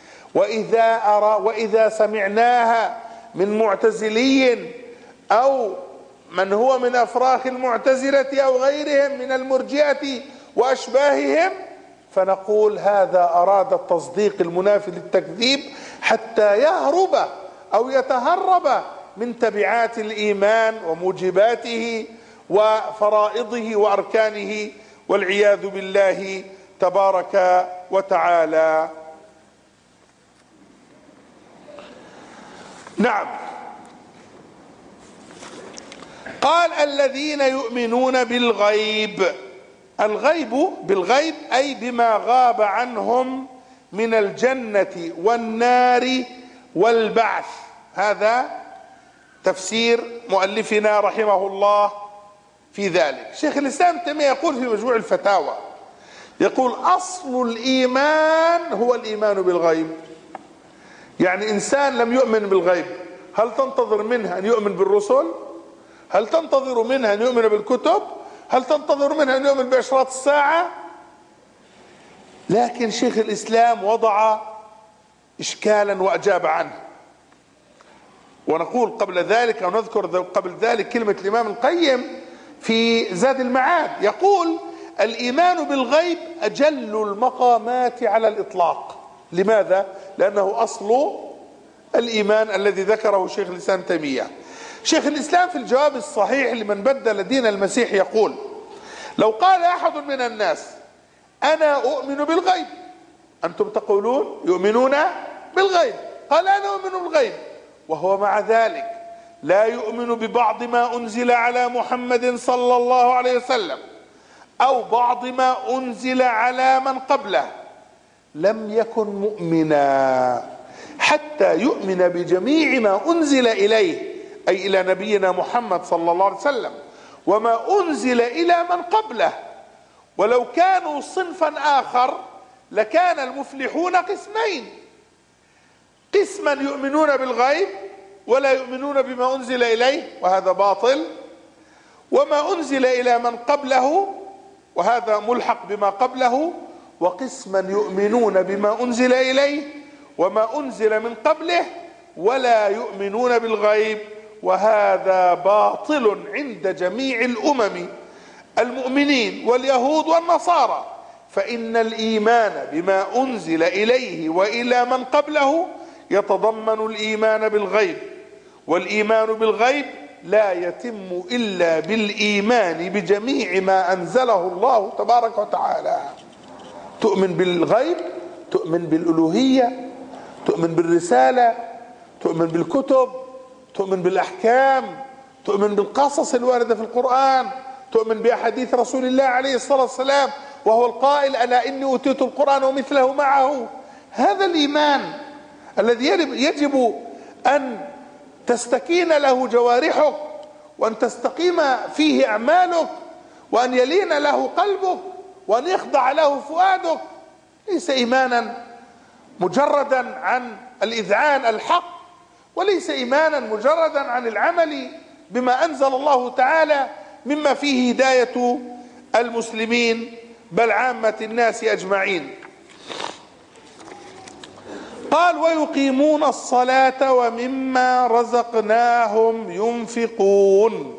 وإذا سمعناها من معتزلي أو من هو من أفراخ المعتزلة أو غيرهم من المرجئة وأشباههم فنقول هذا أراد التصديق المنافي للتكذيب حتى يهرب أو يتهرب من تبعات الإيمان وموجباته وفرائضه وأركانه، والعياذ بالله تبارك وتعالى. نعم. قال الذين يؤمنون بالغيب. الغيب بالغيب أي بما غاب عنهم من الجنة والنار والبعث. هذا تفسير مؤلفنا رحمه الله في ذلك. شيخ الإسلام تيمية يقول في مجموع الفتاوى، يقول أصل الإيمان هو الإيمان بالغيب. يعني إنسان لم يؤمن بالغيب هل تنتظر منه أن يؤمن بالرسل؟ هل تنتظر منه أن يؤمن بالكتب؟ هل تنتظر منه أن يؤمن بأشراط الساعة؟ لكن شيخ الإسلام وضع إشكالا وأجاب عنه. ونقول قبل ذلك أو نذكر قبل ذلك كلمة الإمام القيم في زاد المعاد، يقول الإيمان بالغيب أجل المقامات على الإطلاق. لماذا؟ لأنه أصل الإيمان الذي ذكره شيخ الإسلام تيمية. شيخ الإسلام في الجواب الصحيح لمن بدل دين المسيح يقول لو قال أحد من الناس أنا أؤمن بالغيب، أنتم تقولون يؤمنون بالغيب، قال أنا أؤمن بالغيب، وهو مع ذلك لا يؤمن ببعض ما أنزل على محمد صلى الله عليه وسلم أو بعض ما أنزل على من قبله، لم يكن مؤمنا حتى يؤمن بجميع ما أنزل إليه، أي إلى نبينا محمد صلى الله عليه وسلم، وما أنزل إلى من قبله. ولو كانوا صنفا آخر لكان المفلحون قسمين: قسما يؤمنون بالغيب ولا يؤمنون بما أنزل إليه وهذا باطل، وما أنزل إلى من قبله وهذا ملحق بما قبله، وقسما يؤمنون بما أنزل إليه وما أنزل من قبله ولا يؤمنون بالغيب، وهذا باطل عند جميع الأمم المؤمنين واليهود والنصارى. فإن الإيمان بما أنزل إليه وإلى من قبله يتضمن الإيمان بالغيب، والإيمان بالغيب لا يتم إلا بالإيمان بجميع ما أنزله الله تبارك وتعالى. تؤمن بالغيب، تؤمن بالألوهية، تؤمن بالرسالة، تؤمن بالكتب، تؤمن بالأحكام، تؤمن بالقصص الواردة في القرآن، تؤمن بأحاديث رسول الله عليه الصلاة والسلام وهو القائل ألا إني أوتيت القرآن ومثله معه. هذا الإيمان الذي يجب أن تستكين له جوارحك وأن تستقيم فيه أعمالك وأن يلين له قلبك وأن يخضع له فؤادك، ليس إيمانا مجردا عن الإذعان الحق، وليس إيمانا مجردا عن العمل بما أنزل الله تعالى مما فيه هداية المسلمين بل عامة الناس أجمعين. قال ويقيمون الصلاة ومما رزقناهم ينفقون.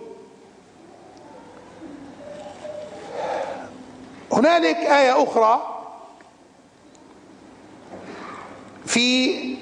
هنالك آية أخرى في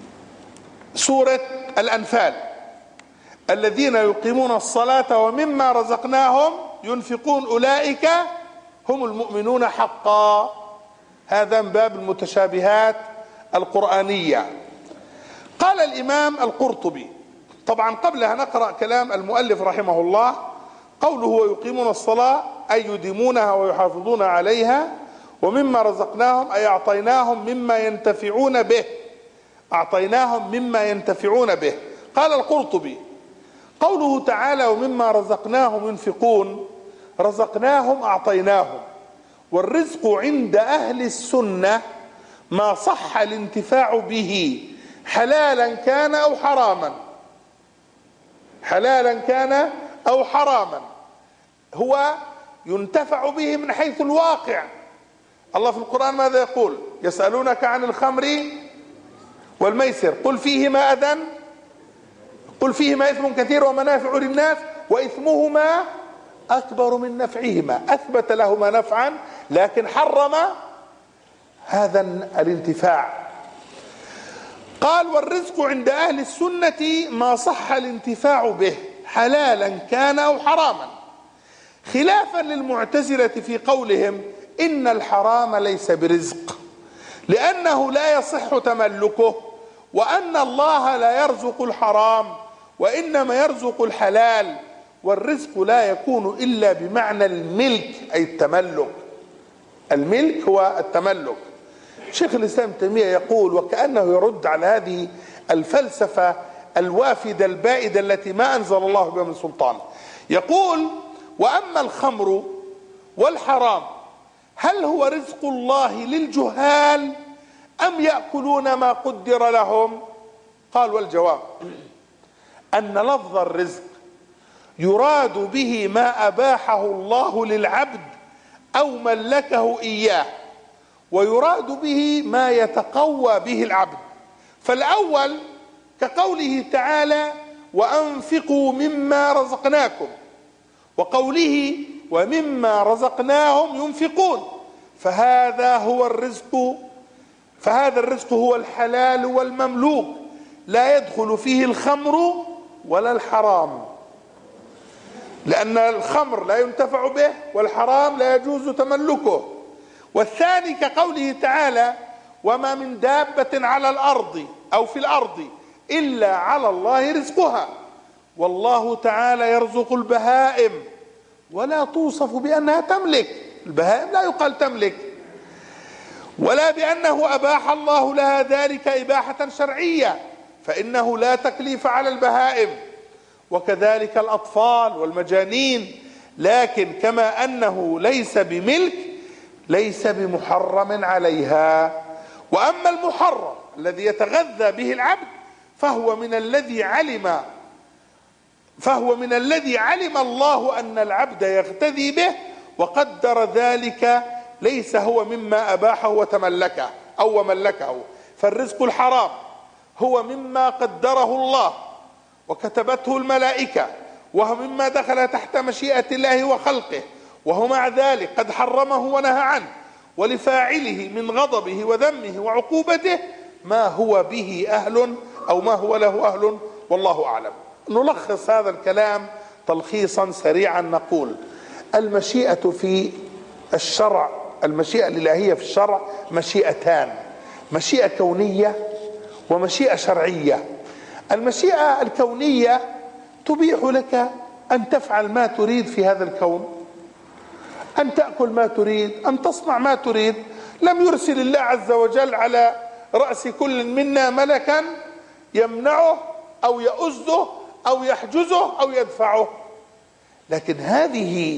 سورة الأنفال: الذين يقيمون الصلاة ومما رزقناهم ينفقون أولئك هم المؤمنون حقا. هذا من باب المتشابهات القرآنية. قال الإمام القرطبي، طبعا قبلها نقرأ كلام المؤلف رحمه الله، قوله ويقيمون الصلاة أي يديمونها ويحافظون عليها، ومما رزقناهم أي أعطيناهم مما ينتفعون به، أعطيناهم مما ينتفعون به. قال القرطبي قوله تعالى ومما رزقناهم ينفقون، رزقناهم أعطيناهم، والرزق عند أهل السنة ما صح الانتفاع به حلالا كان أو حراما، حلالا كان أو حراما، هو ينتفع به من حيث الواقع. الله في القرآن ماذا يقول؟ يسألونك عن الخمر والميسر قل فيهما أذى، قل فيهما إثم كثير ومنافع للناس وإثمهما أكبر من نفعهما، أثبت لهما نفعا لكن حرم هذا الانتفاع. قال والرزق عند أهل السنة ما صح الانتفاع به حلالا كان أو حراما، خلافا للمعتزلة في قولهم إن الحرام ليس برزق لأنه لا يصح تملكه، وأن الله لا يرزق الحرام وإنما يرزق الحلال، والرزق لا يكون إلا بمعنى الملك أي التملك، الملك هو التملك. شيخ الإسلام ابن تيمية يقول وكأنه يرد على هذه الفلسفة الوافدة البائدة التي ما أنزل الله بها من سلطان، يقول وأما الخمر والحرام هل هو رزق الله للجهال أم يأكلون ما قدر لهم؟ قال والجواب أن لفظ الرزق يراد به ما أباحه الله للعبد أو ملكه إياه، ويراد به ما يتقوى به العبد. فالأول كقوله تعالى وأنفقوا مما رزقناكم، وقوله ومما رزقناهم ينفقون، فهذا هو الرزق، فهذا الرزق هو الحلال والمملوك، لا يدخل فيه الخمر ولا الحرام. لأن الخمر لا ينتفع به والحرام لا يجوز تملكه. والثاني كقوله تعالى: وما من دابة على الأرض أو في الأرض إلا على الله رزقها والله تعالى يرزق البهائم ولا توصف بأنها تملك. البهائم لا يقال تملك، ولا بأنه أباح الله لها ذلك إباحة شرعية، فإنه لا تكليف على البهائم، وكذلك الأطفال والمجانين. لكن كما أنه ليس بملك ليس بمحرم عليها. وأما المحرم الذي يتغذى به العبد فهو من الذي علم الله أن العبد يغتذي به وقدر ذلك، ليس هو مما أباحه وتملكه أو ملكه. فالرزق الحرام هو مما قدره الله وكتبته الملائكة، وهو مما دخل تحت مشيئة الله وخلقه، وهو مع ذلك قد حرمه ونهى عنه، ولفاعله من غضبه وذمه وعقوبته ما هو به أهل أو ما هو له أهل، والله أعلم. نلخص هذا الكلام تلخيصا سريعا، نقول: المشيئة في الشرع، المشيئة الإلهية في الشرع مشيئتان: مشيئة كونية ومشيئة شرعية. المشيئة الكونية تبيح لك أن تفعل ما تريد في هذا الكون، أن تأكل ما تريد، أن تصنع ما تريد. لم يرسل الله عز وجل على رأس كل منا ملكا يمنعه أو يؤزه أو يحجزه أو يدفعه. لكن هذه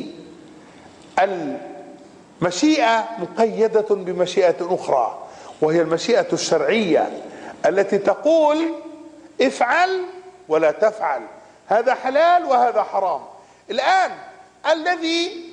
المشيئة مقيدة بمشيئة أخرى، وهي المشيئة الشرعية التي تقول: افعل ولا تفعل، هذا حلال وهذا حرام. الآن الذي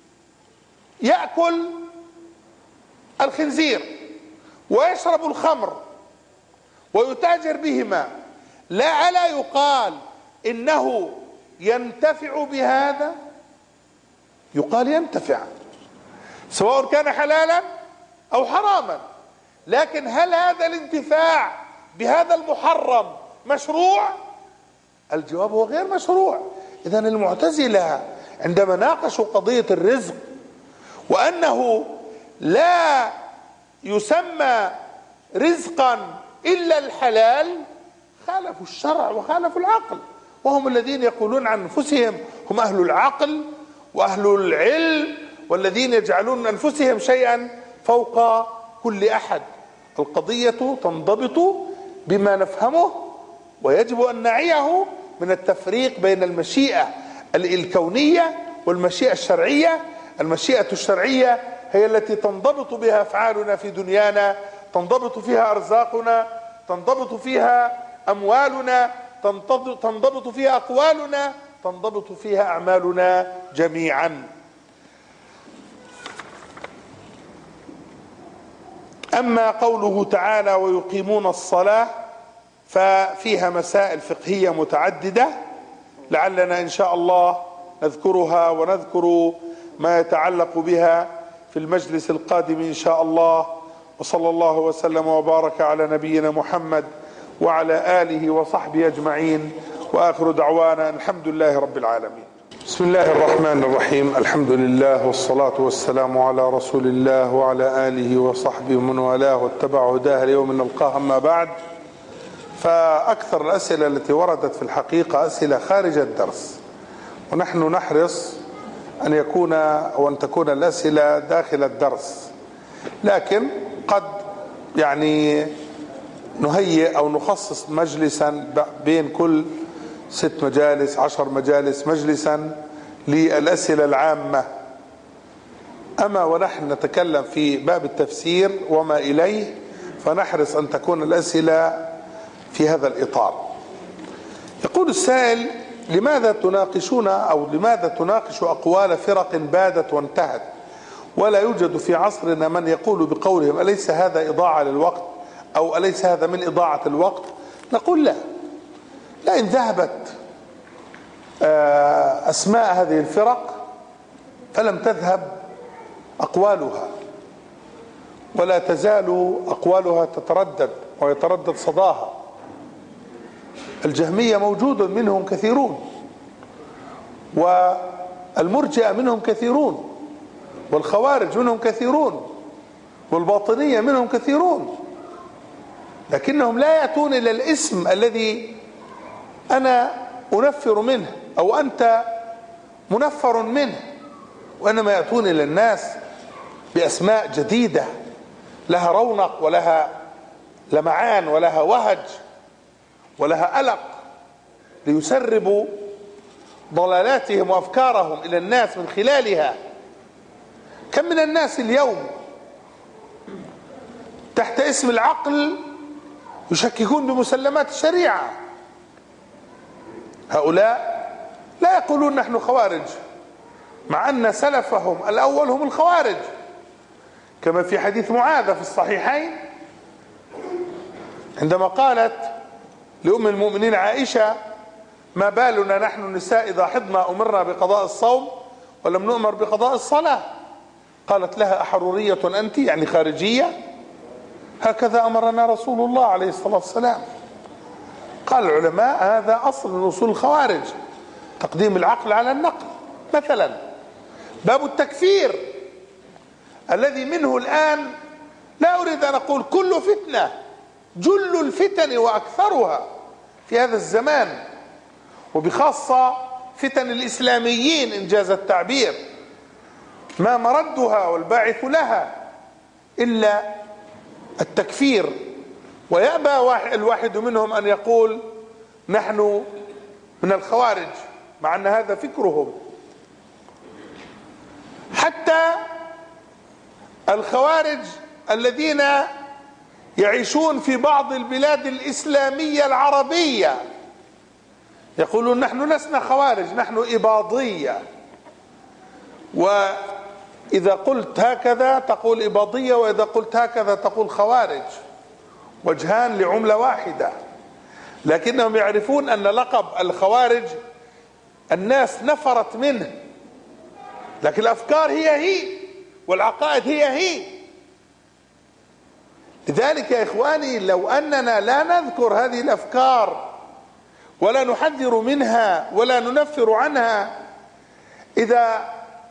يأكل الخنزير ويشرب الخمر ويتاجر بهما، ألا يقال إنه ينتفع بهذا؟ يقال ينتفع سواء كان حلالا أو حراما. لكن هل هذا الانتفاع بهذا المحرم مشروع؟ الجواب هو غير مشروع. إذن المعتزلة عندما ناقشوا قضية الرزق وأنه لا يسمى رزقا إلا الحلال، خالفوا الشرع وخالفوا العقل، وهم الذين يقولون عن أنفسهم هم أهل العقل وأهل العلم، والذين يجعلون أنفسهم شيئا فوق كل أحد. القضية تنضبط بما نفهمه، ويجب أن نعيه من التفريق بين المشيئة الكونية والمشيئة الشرعية. المشيئة الشرعية هي التي تنضبط بها أفعالنا في دنيانا، تنضبط فيها أرزاقنا، تنضبط فيها أموالنا، تنضبط فيها أقوالنا، تنضبط فيها أعمالنا جميعا. أما قوله تعالى: ويقيمون الصلاة، ففيها مسائل فقهية متعددة لعلنا إن شاء الله نذكرها ونذكر ما يتعلق بها في المجلس القادم إن شاء الله. وصلى الله وسلم وبارك على نبينا محمد وعلى آله وصحبه أجمعين، وآخر دعوانا الحمد لله رب العالمين. بسم الله الرحمن الرحيم. الحمد لله والصلاة والسلام على رسول الله وعلى آله وصحبه ومن والاه واتبع هداه ليوم نلقاه. أما بعد، فأكثر الأسئلة التي وردت في الحقيقة أسئلة خارج الدرس، ونحن نحرص أن تكون الأسئلة داخل الدرس، لكن قد نهيئ أو نخصص مجلسا بين كل 6 مجالس 10 مجالس مجلسا للأسئلة العامة. أما ونحن نتكلم في باب التفسير وما إليه، فنحرص أن تكون الأسئلة في هذا الإطار. يقول السائل: لماذا تناقشون أو لماذا تناقش أقوال فرق بادت وانتهت، ولا يوجد في عصرنا من يقول بقولهم أليس هذا إضاعة للوقت أو أليس هذا من إضاعة الوقت؟ نقول لا. لئن ذهبت أسماء هذه الفرق فلم تذهب أقوالها، ولا تزال أقوالها تتردد ويتردد صداها. الجهمية موجود منهم كثيرون، والمرجئة منهم كثيرون، والخوارج منهم كثيرون، والباطنية منهم كثيرون، لكنهم لا يأتون إلى الاسم الذي أنا أنفر منه أو أنت منفر منه، وإنما يأتون إلى الناس بأسماء جديدة لها رونق ولها لمعان ولها وهج ولها ألق، ليسربوا ضلالاتهم وأفكارهم إلى الناس من خلالها. كم من الناس اليوم تحت اسم العقل يشككون بمسلمات الشريعة. هؤلاء لا يقولون نحن خوارج، مع أن سلفهم الأول هم الخوارج، كما في حديث معاذ في الصحيحين عندما قالت لأم المؤمنين عائشة: ما بالنا نحن النساء إذا حضنا أمرنا بقضاء الصوم ولم نؤمر بقضاء الصلاة؟ قالت لها: أحرورية أنت؟ يعني خارجية؟ هكذا أمرنا رسول الله عليه الصلاة والسلام. قال العلماء: هذا أصل من أصول الخوارج، تقديم العقل على النقل. مثلا باب التكفير الذي منه الآن، لا أريد أن أقول كل فتنة، جل الفتن وأكثرها في هذا الزمان، وبخاصة فتن الإسلاميين إنجاز التعبير، ما مردها والباعث لها إلا التكفير. ويأبى الواحد منهم أن يقول نحن من الخوارج، مع أن هذا فكرهم. حتى الخوارج الذين يعيشون في بعض البلاد الإسلامية العربية يقولون نحن لسنا خوارج، نحن إباضية، وإذا قلت هكذا تقول إباضية، وإذا قلت هكذا تقول خوارج، وجهان لعملة واحدة. لكنهم يعرفون أن لقب الخوارج الناس نفرت منه، لكن الأفكار هي والعقائد هي. لذلك يا إخواني، لو أننا لا نذكر هذه الأفكار ولا نحذر منها ولا ننفر عنها، إذا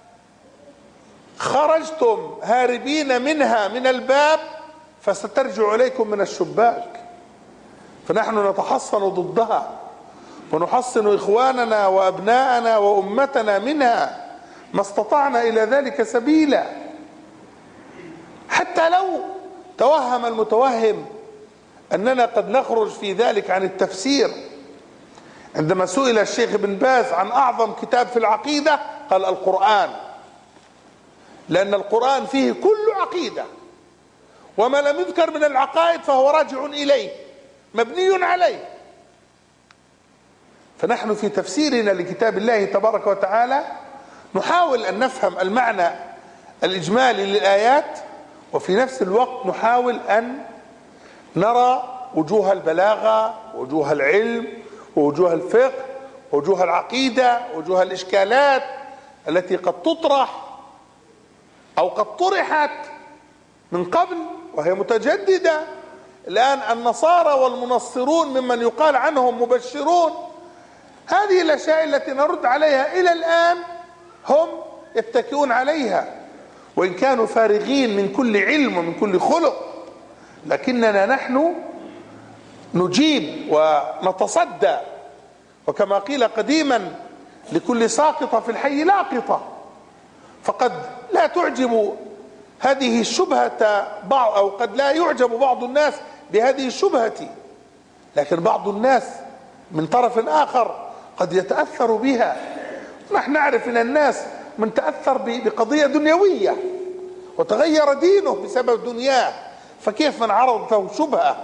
خرجتم هاربين منها من الباب فسترجع إليكم من الشباك. فنحن نتحصن ضدها ونحصن إخواننا وأبناءنا وأمتنا منها ما استطعنا إلى ذلك سبيلا. حتى لو توهم المتوهم أننا قد نخرج في ذلك عن التفسير، عندما سئل الشيخ ابن باز عن أعظم كتاب في العقيدة قال القرآن، لأن القرآن فيه كل عقيدة، وما لم يذكر من العقائد فهو راجع إليه مبني عليه. فنحن في تفسيرنا لكتاب الله تبارك وتعالى نحاول أن نفهم المعنى الإجمالي للآيات، وفي نفس الوقت نحاول أن نرى وجوه البلاغة ووجوه العلم ووجوه الفقه ووجوه العقيدة ووجوه الإشكالات التي قد تطرح أو قد طرحت من قبل وهي متجددة. الآن النصارى والمنصرون ممن يقال عنهم مبشرون، هذه الأشياء التي نرد عليها إلى الآن هم يتكئون عليها، وإن كانوا فارغين من كل علم ومن كل خلق، لكننا نحن نجيب ونتصدى. وكما قيل قديما: لكل ساقطة في الحي لاقطة. فقد لا تعجب هذه الشبهة بعض، أو قد لا يعجب بعض الناس بهذه الشبهة، لكن بعض الناس من طرف آخر قد يتأثر بها. نحن نعرف من الناس من تأثر بقضية دنيوية وتغير دينه بسبب دنياه، فكيف من عرض له شبهة؟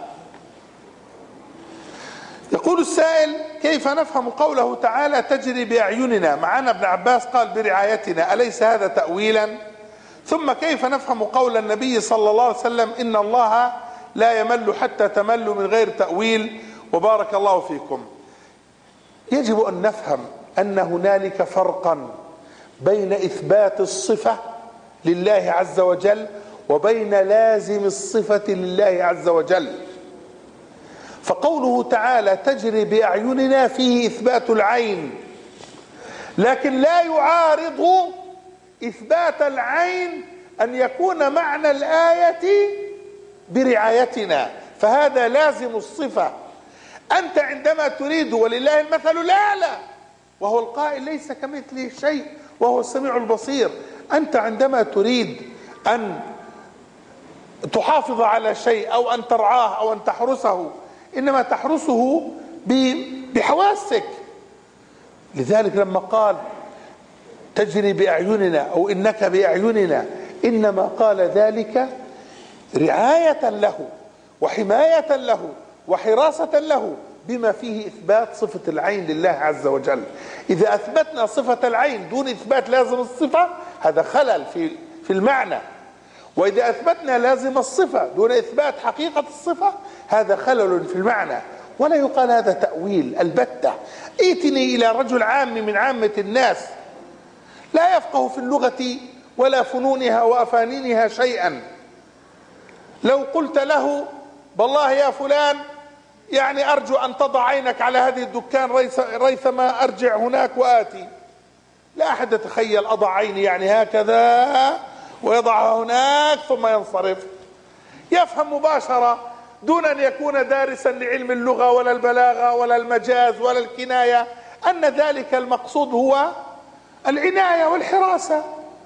يقول السائل: كيف نفهم قوله تعالى تجري بأعيننا؟ معنا ابن عباس قال برعايتنا، أليس هذا تأويلا؟ ثم كيف نفهم قول النبي صلى الله عليه وسلم إن الله لا يمل حتى تملوا من غير تأويل؟ وبارك الله فيكم. يجب أن نفهم أن هنالك فرقا بين إثبات الصفة لله عز وجل وبين لازم الصفة لله عز وجل. فقوله تعالى تجري بأعيننا فيه إثبات العين، لكن لا يعارض إثبات العين أن يكون معنى الآية برعايتنا، فهذا لازم الصفة. أنت عندما تريد ولله المثل الأعلى وهو القائل ليس كمثله شيء وهو السميع البصير، أنت عندما تريد أن تحافظ على شيء أو أن ترعاه أو أن تحرسه إنما تحرسه بحواسك. لذلك لما قال تجري بأعيننا أو إنك بأعيننا إنما قال ذلك رعاية له وحماية له وحراسة له بما فيه إثبات صفة العين لله عز وجل. إذا أثبتنا صفة العين دون إثبات لازم الصفة هذا خلل في المعنى، وإذا أثبتنا لازم الصفة دون إثبات حقيقة الصفة هذا خلل في المعنى، ولا يقال هذا تأويل البتة. ائتني إلى رجل عام من عامة الناس لا يفقه في اللغة ولا فنونها وأفانينها شيئا، لو قلت له بالله يا فلان يعني أرجو أن تضع عينك على هذه الدكان ريثما أرجع هناك وآتي، لا أحد يتخيل أضع عيني يعني هكذا ويضعها هناك ثم ينصرف. يفهم مباشرة دون أن يكون دارسا لعلم اللغة ولا البلاغة ولا المجاز ولا الكناية أن ذلك المقصود هو العناية والحراسة.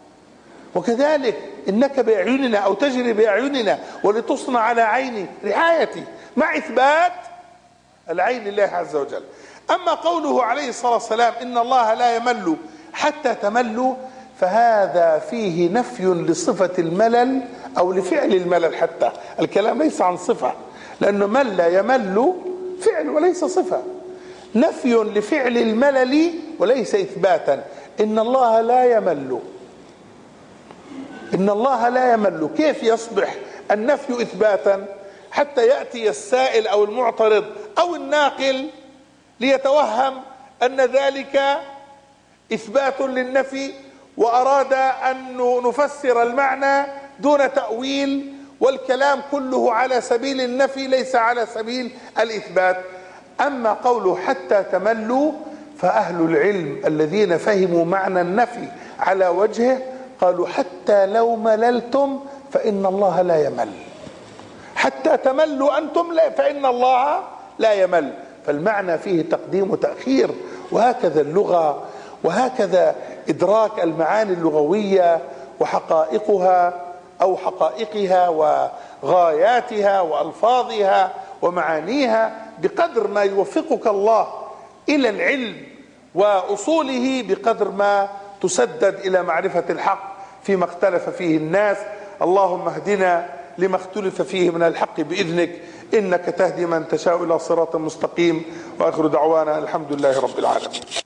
وكذلك إنك بأعيننا أو تجري بأعيننا ولتصنع على عيني رعايتي مع إثبات العين لله عز وجل. أما قوله عليه الصلاة والسلام إن الله لا يمل حتى تملوا فهذا فيه نفي لصفة الملل أو لفعل الملل، حتى الكلام ليس عن صفة لأنه مل يمل فعل وليس صفة، نفي لفعل الملل وليس إثباتا. إن الله لا يمل، إن الله لا يمل، كيف يصبح النفي إثباتا حتى يأتي السائل أو المعترض أو الناقل ليتوهم أن ذلك إثبات للنفي وأراد أن نفسر المعنى دون تأويل، والكلام كله على سبيل النفي ليس على سبيل الإثبات. أما قوله حتى تملوا فأهل العلم الذين فهموا معنى النفي على وجهه قالوا حتى لو مللتم فإن الله لا يمل، حتى تملوا أنتم فإن الله لا يمل، فالمعنى فيه تقديم وتأخير. وهكذا اللغة وهكذا إدراك المعاني اللغوية وحقائقها أو حقائقها وغاياتها وألفاظها ومعانيها بقدر ما يوفقك الله إلى العلم وأصوله بقدر ما تسدد إلى معرفة الحق فيما اختلف فيه الناس. اللهم اهدنا لما اختلف فيه من الحق بإذنك إنك تهدي من تشاء إلى صراط مستقيم. وآخر دعوانا الحمد لله رب العالمين.